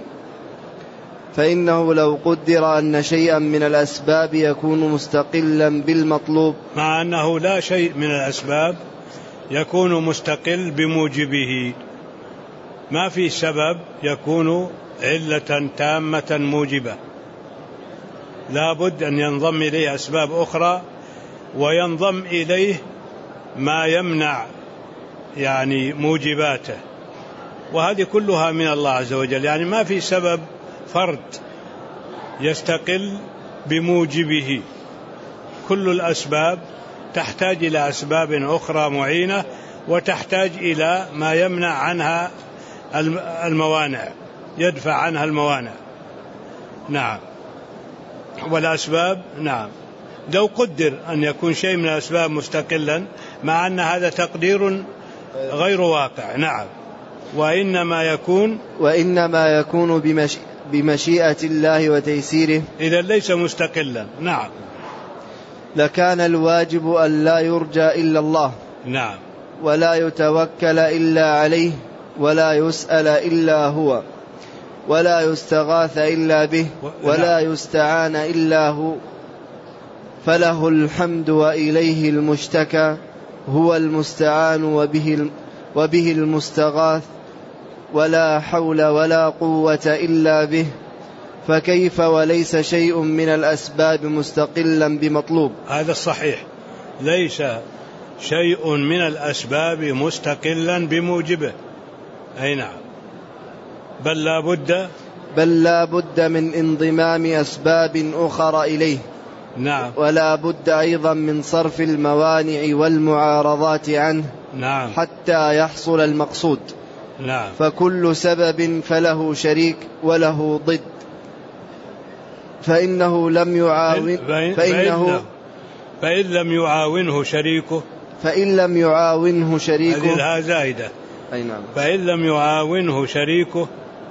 فإنه لو قدر أن شيئا من الأسباب يكون مستقلا بالمطلوب، مع أنه لا شيء من الأسباب يكون مستقل بموجبه، ما في سبب يكون علة تامة موجبة، لا بد أن ينضم إليه أسباب أخرى وينضم إليه ما يمنع يعني موجباته، وهذه كلها من الله عز وجل. يعني ما في سبب فرد يستقل بموجبه، كل الأسباب تحتاج إلى أسباب أخرى معينة، وتحتاج إلى ما يمنع عنها الموانع، يدفع عنها الموانع. نعم. والأسباب نعم لو قدر أن يكون شيء من الأسباب مستقلا، مع أن هذا تقدير غير واقع. نعم. وإنما يكون وإنما يكون بمشي بمشيئة الله وتيسيره، إذا ليس مستقلا. نعم. لكان الواجب أن لا يرجى إلا الله. نعم. ولا يتوكل إلا عليه، ولا يسأل إلا هو، ولا يستغاث إلا به، ولا يستعان إلا هو. فله الحمد وإليه المشتكى، هو المستعان وبه وبه المستغاث، ولا حول ولا قوة إلا به. فكيف وليس شيء من الأسباب مستقلا بمطلوب؟ هذا الصحيح، ليس شيء من الأسباب مستقلا بموجبه. أي نعم. بل لا بد بل لا بد من انضمام أسباب أخرى إليه. نعم. ولا بد أيضا من صرف الموانع والمعارضات عنه. نعم. حتى يحصل المقصود. نعم. فكل سبب فله شريك وله ضد، فإنه لم يعاون فإن فإنه فإن لم يعاونه شريكه فإن لم يعاونه شريكه هذه زائدة. أي نعم. فإن لم يعاونه شريكه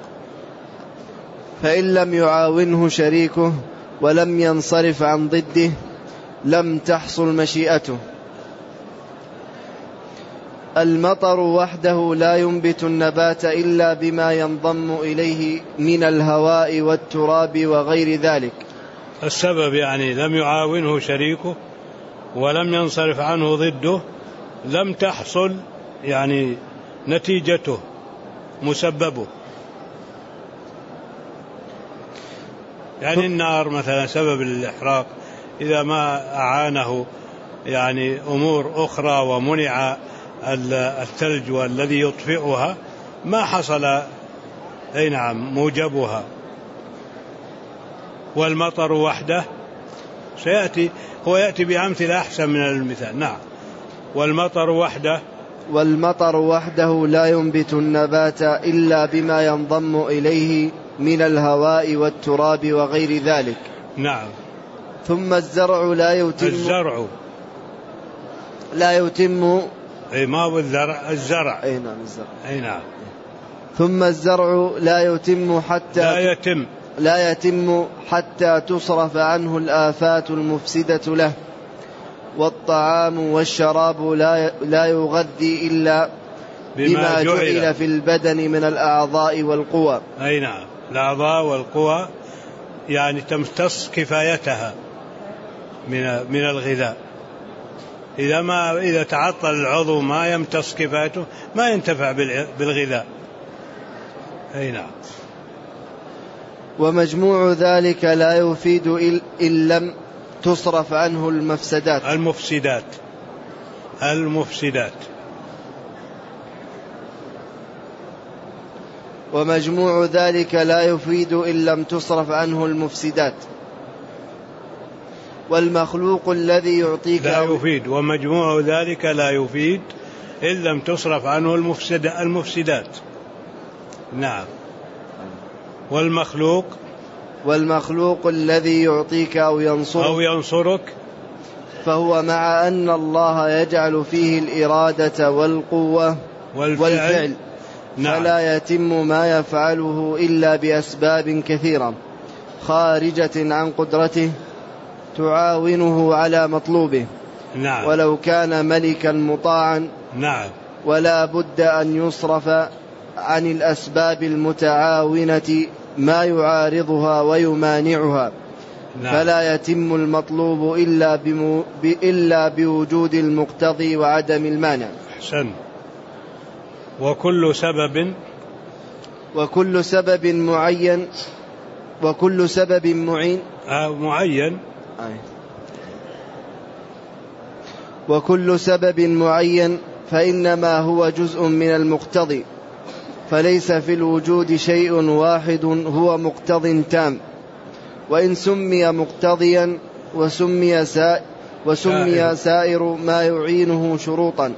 فإن لم يعاونه شريكه ولم ينصرف عن ضده لم تحصل مشيئته. المطر وحده لا ينبت النبات إلا بما ينضم إليه من الهواء والتراب وغير ذلك. السبب يعني لم يعاونه شريكه ولم ينصرف عنه ضده، لم تحصل يعني نتيجته مسببه. يعني النار مثلا سبب الإحراق إذا ما أعانه يعني أمور أخرى ومنع الثلج والذي يطفئها ما حصل أي نعم موجبها. والمطر وحده سيأتي، هو يأتي بأمثلة أحسن من المثال. نعم. والمطر وحده والمطر وحده لا ينبت النبات إلا بما ينضم إليه من الهواء والتراب وغير ذلك. نعم. ثم الزرع لا يتم الزرع لا يتم أي ما هو الزرع الزرع أي نعم الزرع أي نعم. ثم الزرع لا يتم حتى لا يتم لا يتم حتى تصرف عنه الآفات المفسدة له. والطعام والشراب لا لا يغذي إلا بما جعل في البدن من الأعضاء والقوى. أي نعم. الأعضاء والقوى يعني تمتص كفايتها من من الغذاء. إذا ما إذا تعطل العضو ما يمتص كفايته ما ينتفع بالغذاء. أي نعم. ومجموع ذلك لا يفيد إن لم تصرف عنه المفسدات المفسدات المفسدات ومجموع ذلك لا يفيد إن لم تصرف عنه المفسدات. والمخلوق الذي يعطيك لا يفيد ومجموع ذلك لا يفيد إن لم تصرف عنه المفسد المفسدات. نعم. والمخلوق والمخلوق الذي يعطيك أو ينصرك, أو ينصرك فهو مع أن الله يجعل فيه الإرادة والقوة والفعل, والفعل نعم. فلا يتم ما يفعله إلا بأسباب كثيرة خارجة عن قدرته تعاونه على مطلوبه. نعم. ولو كان ملكا مطاعا نعم. ولا بد أن يصرف عن الأسباب المتعاونة ما يعارضها ويمانعها. نعم. فلا يتم المطلوب إلا, بمو... إلا بوجود المقتضي وعدم المانع. أحسن. وكل سبب وكل سبب معين وكل سبب معين آه معين آه. وكل سبب معين فإنما هو جزء من المقتضي، فليس في الوجود شيء واحد هو مقتض تام، وإن سمي مقتضيا وسمي, سا وسمي سائر ما يعينه شروطا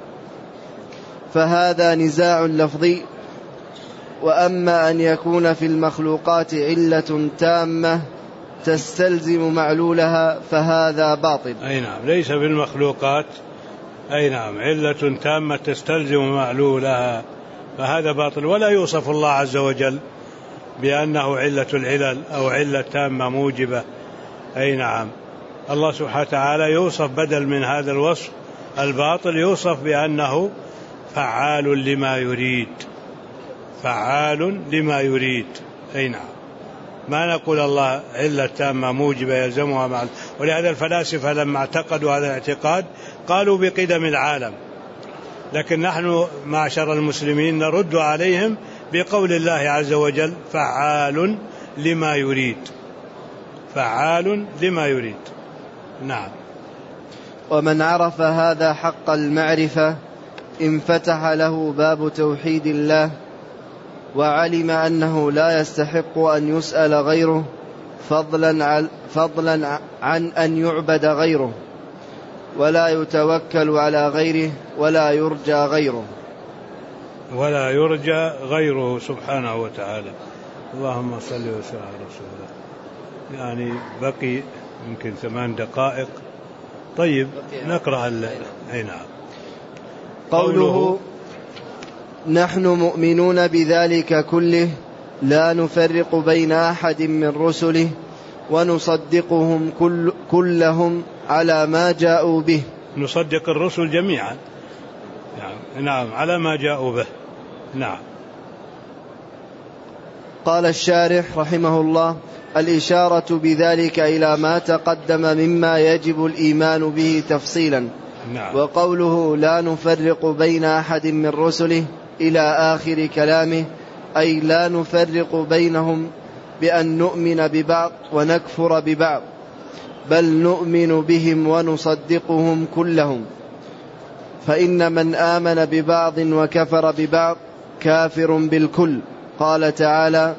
فهذا نزاع لفظي. وأما أن يكون في المخلوقات علة تامة تستلزم معلولها فهذا باطل. أي نعم. ليس في المخلوقات أي نعم علة تامة تستلزم معلولها فهذا باطل. ولا يوصف الله عز وجل بأنه علة العلل أو علة تامة موجبة. أي نعم. الله سبحانه وتعالى يوصف بدل من هذا الوصف الباطل يوصف بأنه فعال لما يريد، فعال لما يريد. أي نعم. ما نقول الله علة تامة موجبة يلزمها مع. ولهذا الفلاسفة لما اعتقدوا هذا الاعتقاد قالوا بقدم العالم، لكن نحن معشر المسلمين نرد عليهم بقول الله عز وجل فعال لما يريد، فعال لما يريد. نعم. ومن عرف هذا حق المعرفة انفتح له باب توحيد الله، وعلم أنه لا يستحق أن يسأل غيره فضلا فضلا عن أن يعبد غيره، ولا يتوكل على غيره ولا يرجى غيره ولا يرجى غيره سبحانه وتعالى. اللهم صل وسلم على رسول الله. يعني بقي يمكن ثمان دقائق. طيب نقرأ. أي نعم. قوله نحن مؤمنون بذلك كله لا نفرق بين أحد من رسله ونصدقهم كل كلهم على ما جاءوا به. نصدق الرسل جميعا. نعم. نعم على ما جاءوا به. نعم. قال الشارح رحمه الله الإشارة بذلك إلى ما تقدم مما يجب الإيمان به تفصيلا. نعم. وقوله لا نفرق بين أحد من رسله إلى آخر كلامه أي لا نفرق بينهم بأن نؤمن ببعض ونكفر ببعض. بل نؤمن بهم ونصدقهم كلهم، فإن من آمن ببعض وكفر ببعض كافر بالكل. قال تعالى: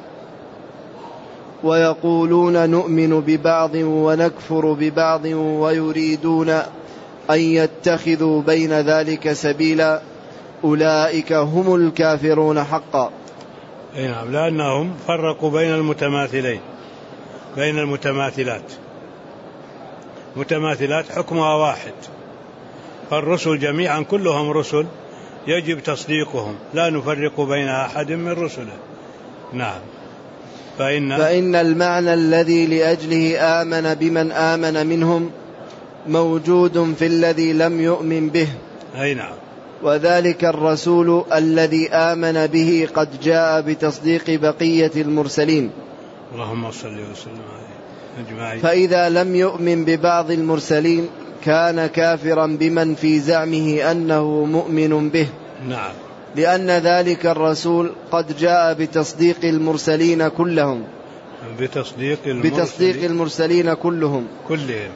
ويقولون نؤمن ببعض ونكفر ببعض ويريدون أن يتخذوا بين ذلك سبيلا أولئك هم الكافرون حقا. نعم، لأنهم فرقوا بين المتماثلين، بين المتماثلات. متماثلات حكمها واحد، فالرسل جميعا كلهم رسل يجب تصديقهم، لا نفرق بين أحد من رسله. نعم. فإن, فإن المعنى الذي لأجله آمن بمن آمن منهم موجود في الذي لم يؤمن به. أي نعم. وذلك الرسول الذي آمن به قد جاء بتصديق بقية المرسلين. اللهم صل وسلم عليه أجمعين. فإذا لم يؤمن ببعض المرسلين كان كافرا بمن في زعمه أنه مؤمن به. نعم. لأن ذلك الرسول قد جاء بتصديق المرسلين كلهم، بتصديق المرسلين, بتصديق المرسلين كلهم كلهم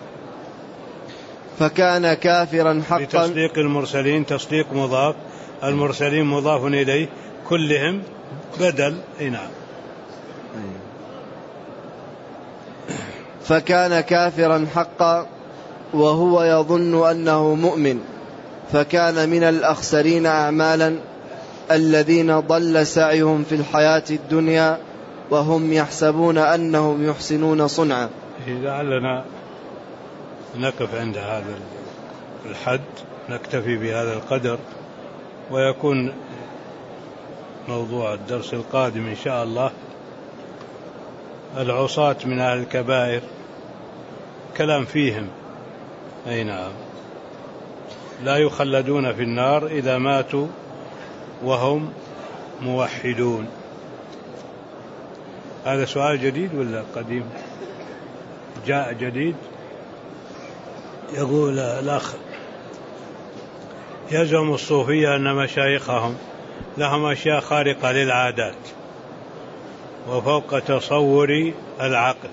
فكان كافرا حقا. بتصديق المرسلين تصديق مضاف، المرسلين مضاف إليه، كلهم بدل. نعم. فكان كافرا حقا وهو يظن أنه مؤمن، فكان من الأخسرين أعمالا الذين ضل سعيهم في الحياة الدنيا وهم يحسبون أنهم يحسنون صنعا. لعلنا نقف عند هذا الحد، نكتفي بهذا القدر، ويكون موضوع الدرس القادم إن شاء الله العصاة من أهل الكبائر، كلام فيهم. أي نعم. لا يخلدون في النار إذا ماتوا وهم موحدون. هذا سؤال جديد ولا قديم؟ جاء جديد. يقول الأخ: يزعم الصوفية أن مشايخهم لهم أشياء خارقة للعادات وفوق تصور العقل،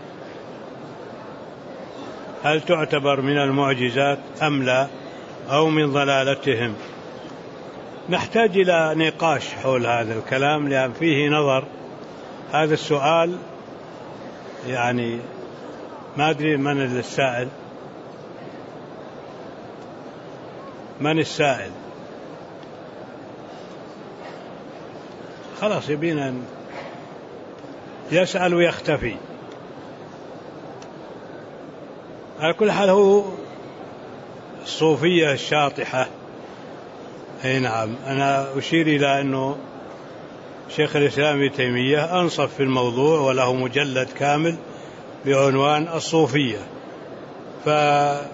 هل تعتبر من المعجزات أم لا، أو من ضلالتهم؟ نحتاج إلى نقاش حول هذا الكلام لأن فيه نظر. هذا السؤال يعني ما أدري من السائل، من السائل؟ خلاص يبينا يسأل ويختفي. على كل حال هو الصوفية الشاطحة. أي نعم. أنا أشير إلى أنه شيخ الإسلام ابن تيمية أنصف في الموضوع وله مجلد كامل بعنوان الصوفية. فقد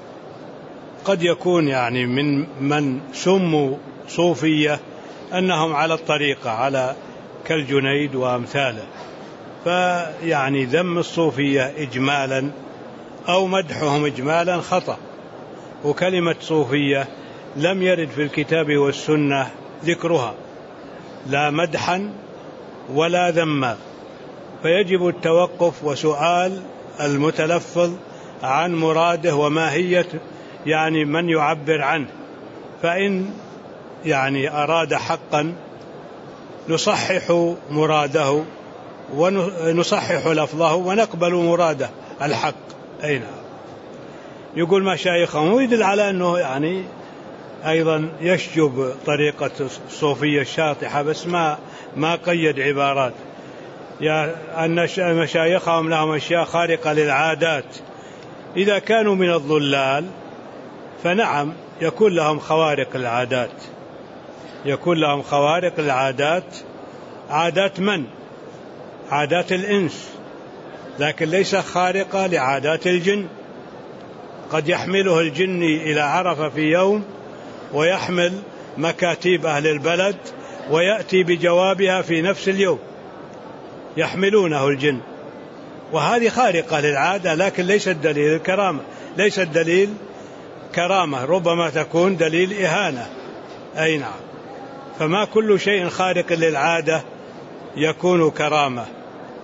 يكون يعني من من سموا صوفية أنهم على الطريقة، على كالجنيد وأمثاله، فيعني ذم الصوفية إجمالا أو مدحهم إجمالا خطأ. وكلمة صوفية لم يرد في الكتاب والسنة ذكرها لا مدحا ولا ذما، فيجب التوقف وسؤال المتلفظ عن مراده وماهية يعني من يعبر عنه. فإن يعني أراد حقا نصحح مراده ونصحح لفظه ونقبل مراده الحق. أي نعم. يقول مشايخهم، ويدل على أنه يعني أيضا يشجب طريقة الصوفية الشاطحة، بس ما ما قيد عبارات. يا أن مشايخهم لهم أشياء خارقة للعادات. إذا كانوا من الضلال فنعم يكون لهم خوارق العادات، يكون لهم خوارق العادات. عادات من؟ عادات الإنس، لكن ليس خارقة لعادات الجن. قد يحمله الجن إلى عرفة في يوم ويحمل مكاتيب أهل البلد ويأتي بجوابها في نفس اليوم، يحملونه الجن، وهذه خارقة للعادة، لكن ليس الدليل الكرامة، ليس الدليل كرامة، ربما تكون دليل إهانة. أي نعم. فما كل شيء خارق للعادة يكون كرامة.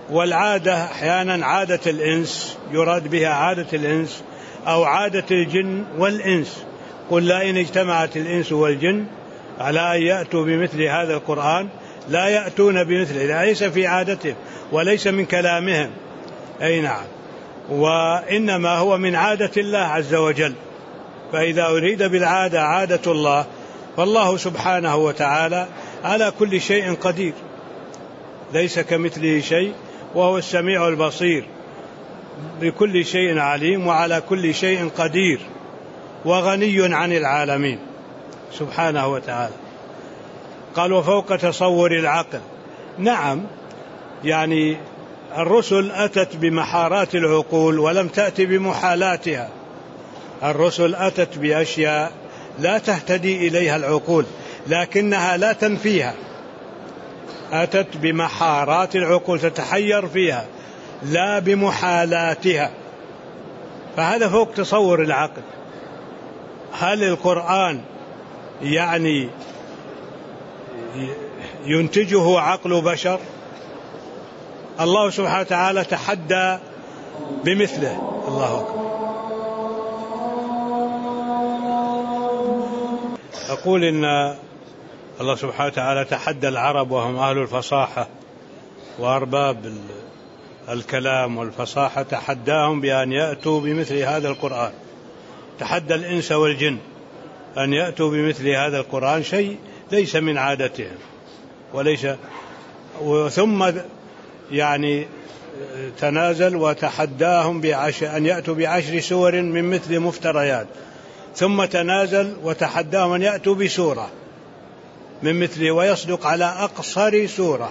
والعادة أحيانا عادة الإنس يراد بها عادة الإنس أو عادة الجن والإنس. قل لا إن اجتمعت الإنس والجن على أن يأتوا بمثل هذا القرآن لا يأتون بمثله، ليس في عادتهم وليس من كلامهم. أي نعم، وإنما هو من عادة الله عز وجل. فإذا أريد بالعادة عادة الله، فالله سبحانه وتعالى على كل شيء قدير، ليس كمثله شيء وهو السميع البصير، بكل شيء عليم وعلى كل شيء قدير وغني عن العالمين سبحانه وتعالى. قال وفوق تصور العقل. نعم، يعني الرسل أتت بمحارات العقول ولم تأتي بمحالاتها. الرسل أتت بأشياء لا تهتدي إليها العقول لكنها لا تنفيها، أتت بمحارات العقول تتحير فيها لا بمحالاتها، فهذا فوق تصور العقل. هل القرآن يعني ينتجه عقل بشر؟ الله سبحانه وتعالى تحدى بمثله. الله أكبر. أقول إن الله سبحانه وتعالى تحدى العرب وهم أهل الفصاحة وأرباب الكلام والفصاحة، تحداهم بأن يأتوا بمثل هذا القرآن. تحدى الإنس والجن أن يأتوا بمثل هذا القرآن، شيء ليس من عادتهم وليس. ثم يعني تنازل وتحداهم بعشر أن يأتوا بعشر سور من مثل مفتريات، ثم تنازل وتحداهم أن يأتوا بسورة من مثله ويصدق على أقصر سورة،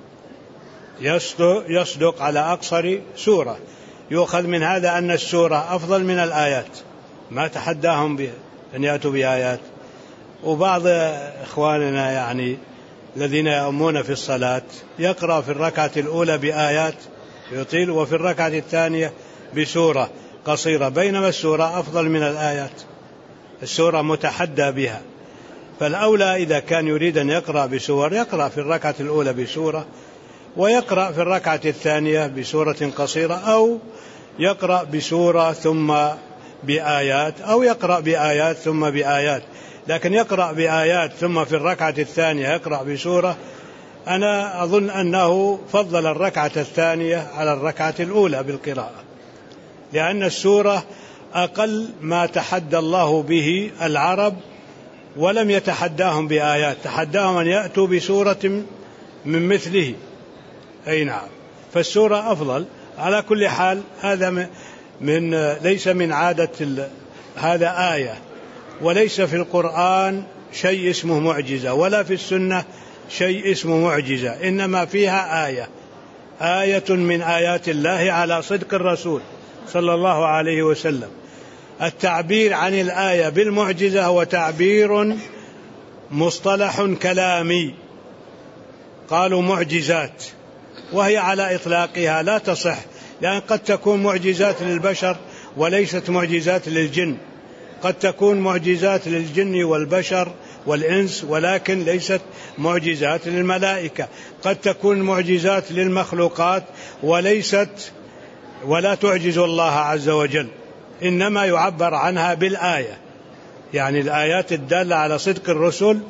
يصدق, يصدق على أقصر سورة. يؤخذ من هذا أن السورة أفضل من الآيات، ما تحداهم بأن يأتوا بآيات. وبعض إخواننا يعني الذين يأمون في الصلاة يقرأ في الركعة الأولى بآيات يطيل، وفي الركعة الثانية بسورة قصيرة، بينما السورة أفضل من الآيات، السورة متحدى بها. فالأولى إذا كان يريد أن يقرأ بسور يقرأ في الركعة الأولى بسورة، ويقرأ في الركعة الثانية بسورة قصيرة، أو يقرأ بسورة ثم بآيات، أو يقرأ بآيات ثم بآيات. لكن يقرأ بآيات ثم في الركعة الثانية يقرأ بسورة، أنا أظن أنه فضل الركعة الثانية على الركعة الأولى بالقراءة، لأن السورة أقل ما تحدى الله به العرب، ولم يتحداهم بآيات، تحداهم أن يأتوا بسورة من مثله. أي نعم، فالسورة أفضل. على كل حال هذا من ليس من عادة، هذا آية، وليس في القرآن شيء اسمه معجزة، ولا في السنة شيء اسمه معجزة، إنما فيها آية، آية من آيات الله على صدق الرسول صلى الله عليه وسلم. التعبير عن الآية بالمعجزة هو تعبير مصطلح كلامي، قالوا معجزات، وهي على إطلاقها لا تصح، لأن قد تكون معجزات للبشر وليست معجزات للجن، قد تكون معجزات للجن والبشر والإنس ولكن ليست معجزات للملائكة، قد تكون معجزات للمخلوقات وليست ولا تعجز الله عز وجل، إنما يعبر عنها بالآية. يعني الآيات الدالة على صدق الرسل،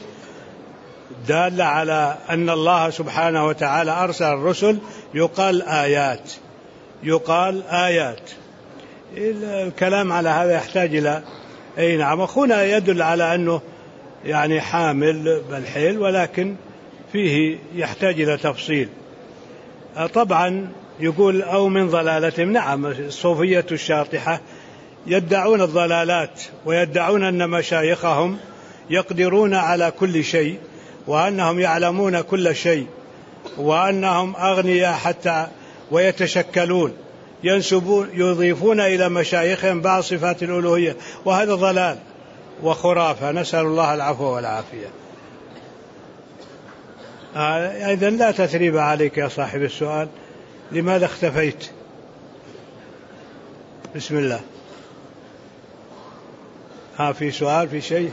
دالة على أن الله سبحانه وتعالى أرسل الرسل، يقال آيات، يقال آيات. الكلام على هذا يحتاج إلى أي نعم. أخونا يدل على أنه يعني حامل بالحيل، ولكن فيه يحتاج إلى تفصيل. طبعا يقول أو من ضلالتهم. نعم، الصوفية الشاطحة يدعون الضلالات، ويدعون أن مشايخهم يقدرون على كل شيء، وأنهم يعلمون كل شيء، وأنهم أغنياء حتى ويتشكلون، ينسبون يضيفون إلى مشايخهم بعض صفات الألوهية، وهذا ضلال وخرافة، نسأل الله العفو والعافية. إذن لا تثريب عليك يا صاحب السؤال، لماذا اختفيت؟ بسم الله. ها في سؤال في شيء؟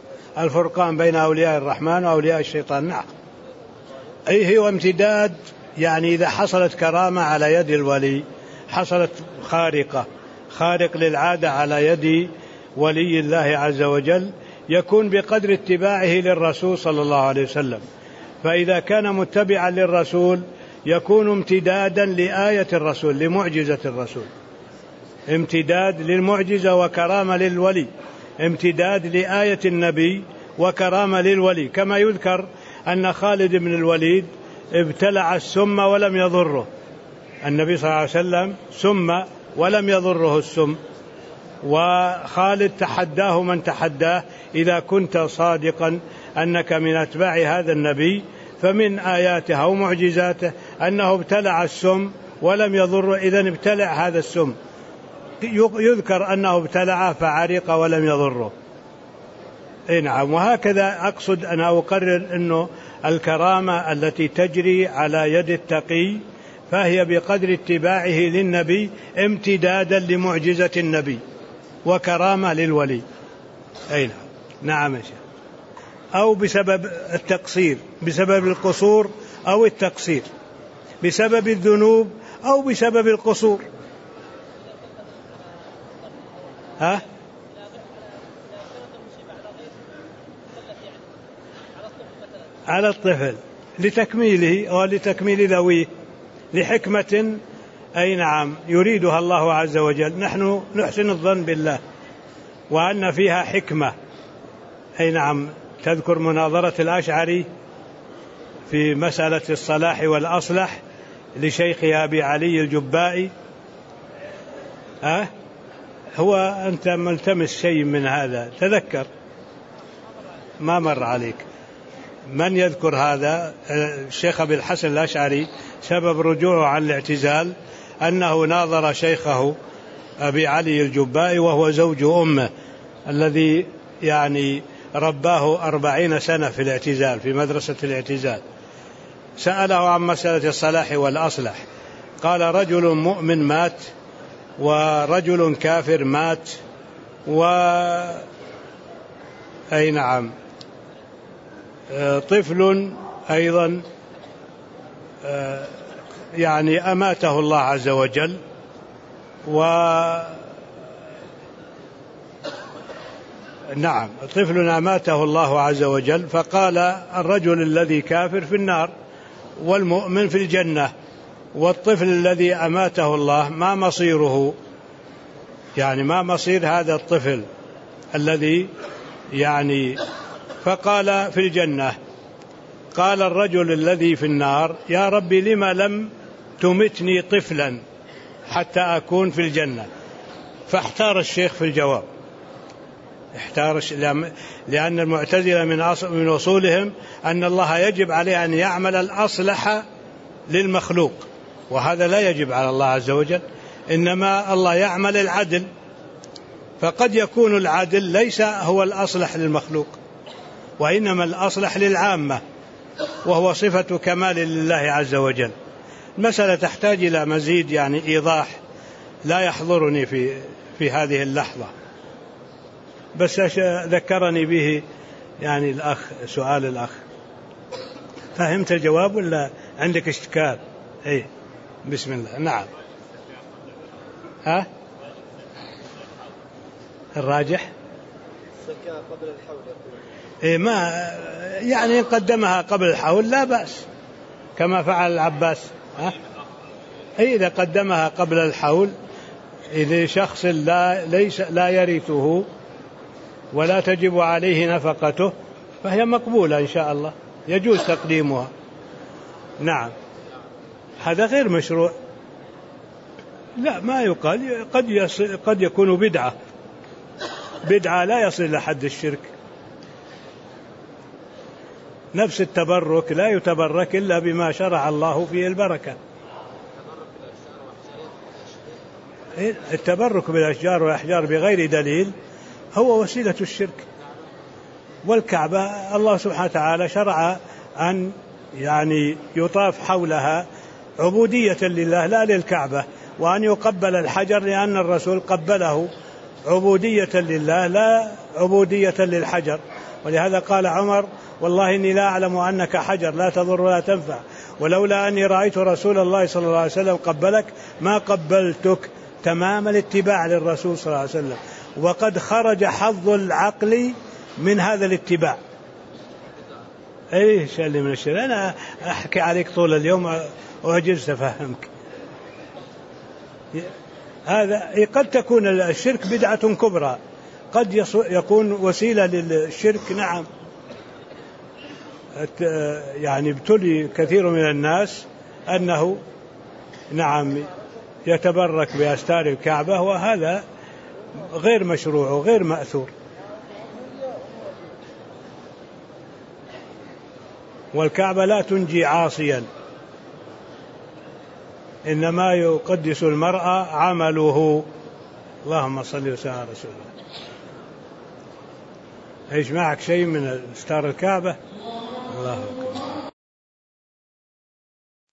الفرقان بين أولياء الرحمن وأولياء الشيطان. نعم، أي هو امتداد يعني إذا حصلت كرامة على يد الولي، حصلت خارقة خارق للعادة على يد ولي الله عز وجل، يكون بقدر اتباعه للرسول صلى الله عليه وسلم. فإذا كان متبعا للرسول يكون امتدادا لآية الرسول، لمعجزة الرسول، امتداد للمعجزة وكرامة للولي، امتداد لآية النبي وكرامة للولي. كما يذكر أن خالد بن الوليد ابتلع السم ولم يضره، النبي صلى الله عليه وسلم سم ولم يضره السم، وخالد تحداه من تحداه: إذا كنت صادقا أنك من أتباع هذا النبي فمن آياته أو معجزاته أنه ابتلع السم ولم يضره، إذن ابتلع هذا السم. يذكر أنه ابتلع فعرق ولم يضره. إيه نعم. وهكذا أقصد أن أقرر أنه الكرامة التي تجري على يد التقي فهي بقدر اتباعه للنبي امتدادا لمعجزة النبي وكرامة للولي. أي نعم. نعم يا شيخ. أو بسبب التقصير، بسبب القصور أو التقصير، بسبب الذنوب أو بسبب القصور. ها؟ على الطفل لتكميله أو لتكميل ذويه لحكمة، أي نعم، يريدها الله عز وجل. نحن نحسن الظن بالله وأن فيها حكمة. أي نعم. تذكر مناظرة الأشعري في مسألة الصلاح والأصلح لشيخ أبي علي الجبائي. أه؟ هو أنت ملتمس شيء من هذا، تذكر، ما مر عليك. من يذكر هذا؟ الشيخ أبي الحسن الأشعري سبب رجوعه عن الاعتزال أنه ناظر شيخه أبي علي الجبائي وهو زوج أمه الذي يعني رباه أربعين سنة في الاعتزال، في مدرسة الاعتزال. سأله عن مسألة الصلاح والأصلح، قال: رجل مؤمن مات ورجل كافر مات، و أي نعم طفل أيضا يعني أماته الله عز وجل، و نعم طفل أماته الله عز وجل. فقال: الرجل الذي كافر في النار والمؤمن في الجنة، والطفل الذي أماته الله ما مصيره؟ يعني ما مصير هذا الطفل الذي يعني؟ فقال: في الجنة. قال الرجل الذي في النار: يا ربي لما لم تمتني طفلا حتى أكون في الجنة؟ فاحتار الشيخ في الجواب، احتار لأن المعتزلة من أصولهم أن الله يجب عليه أن يعمل الأصلح للمخلوق، وهذا لا يجب على الله عز وجل، إنما الله يعمل العدل. فقد يكون العدل ليس هو الأصلح للمخلوق، وإنما الأصلح للعامة، وهو صفة كمال لله عز وجل. المسألة تحتاج إلى مزيد يعني إيضاح لا يحضرني في في هذه اللحظة، بس ذكرني به يعني الأخ، سؤال الأخ. فهمت الجواب ولا عندك اشتكال؟ إيه بسم الله. نعم. ها الراجح زكاة قبل الحول. إيه ما يعني قدمها قبل الحول لا بأس، كما فعل العباس. ها إيه إذا قدمها قبل الحول، إذا شخص لا ليس لا يرثه ولا تجب عليه نفقته فهي مقبولة إن شاء الله، يجوز تقديمها. نعم. هذا غير مشروع، لا ما يقال، قد يصل قد يكون بدعة، بدعة لا يصل إلى حد الشرك. نفس التبرك لا يتبرك إلا بما شرع الله فيه البركة. التبرك بالأشجار والأحجار بغير دليل هو وسيلة الشرك. والكعبة الله سبحانه وتعالى شرع أن يعني يطاف حولها عبودية لله لا للكعبة، وأن يقبل الحجر لأن الرسول قبله عبودية لله لا عبودية للحجر. ولهذا قال عمر: والله إني لا أعلم أنك حجر لا تضر ولا تنفع، ولولا أني رأيت رسول الله صلى الله عليه وسلم قبلك ما قبلتك. تمام الاتباع للرسول صلى الله عليه وسلم، وقد خرج حظ العقل من هذا الاتباع. ايش اللي من الشرك؟ انا احكي عليك طول اليوم واجلس افهمك. هذا قد تكون الشرك بدعة كبرى، قد يكون وسيلة للشرك. نعم، يعني ابتلي كثير من الناس أنه نعم يتبرك بأستار الكعبة، وهذا غير مشروع وغير مأثور. والكعبة لا تنجي عاصيا، إنما يقدس المرء عمله. اللهم صل وسلم على رسول الله. ايش معك شيء من استار الكعبة؟ الله أكبر.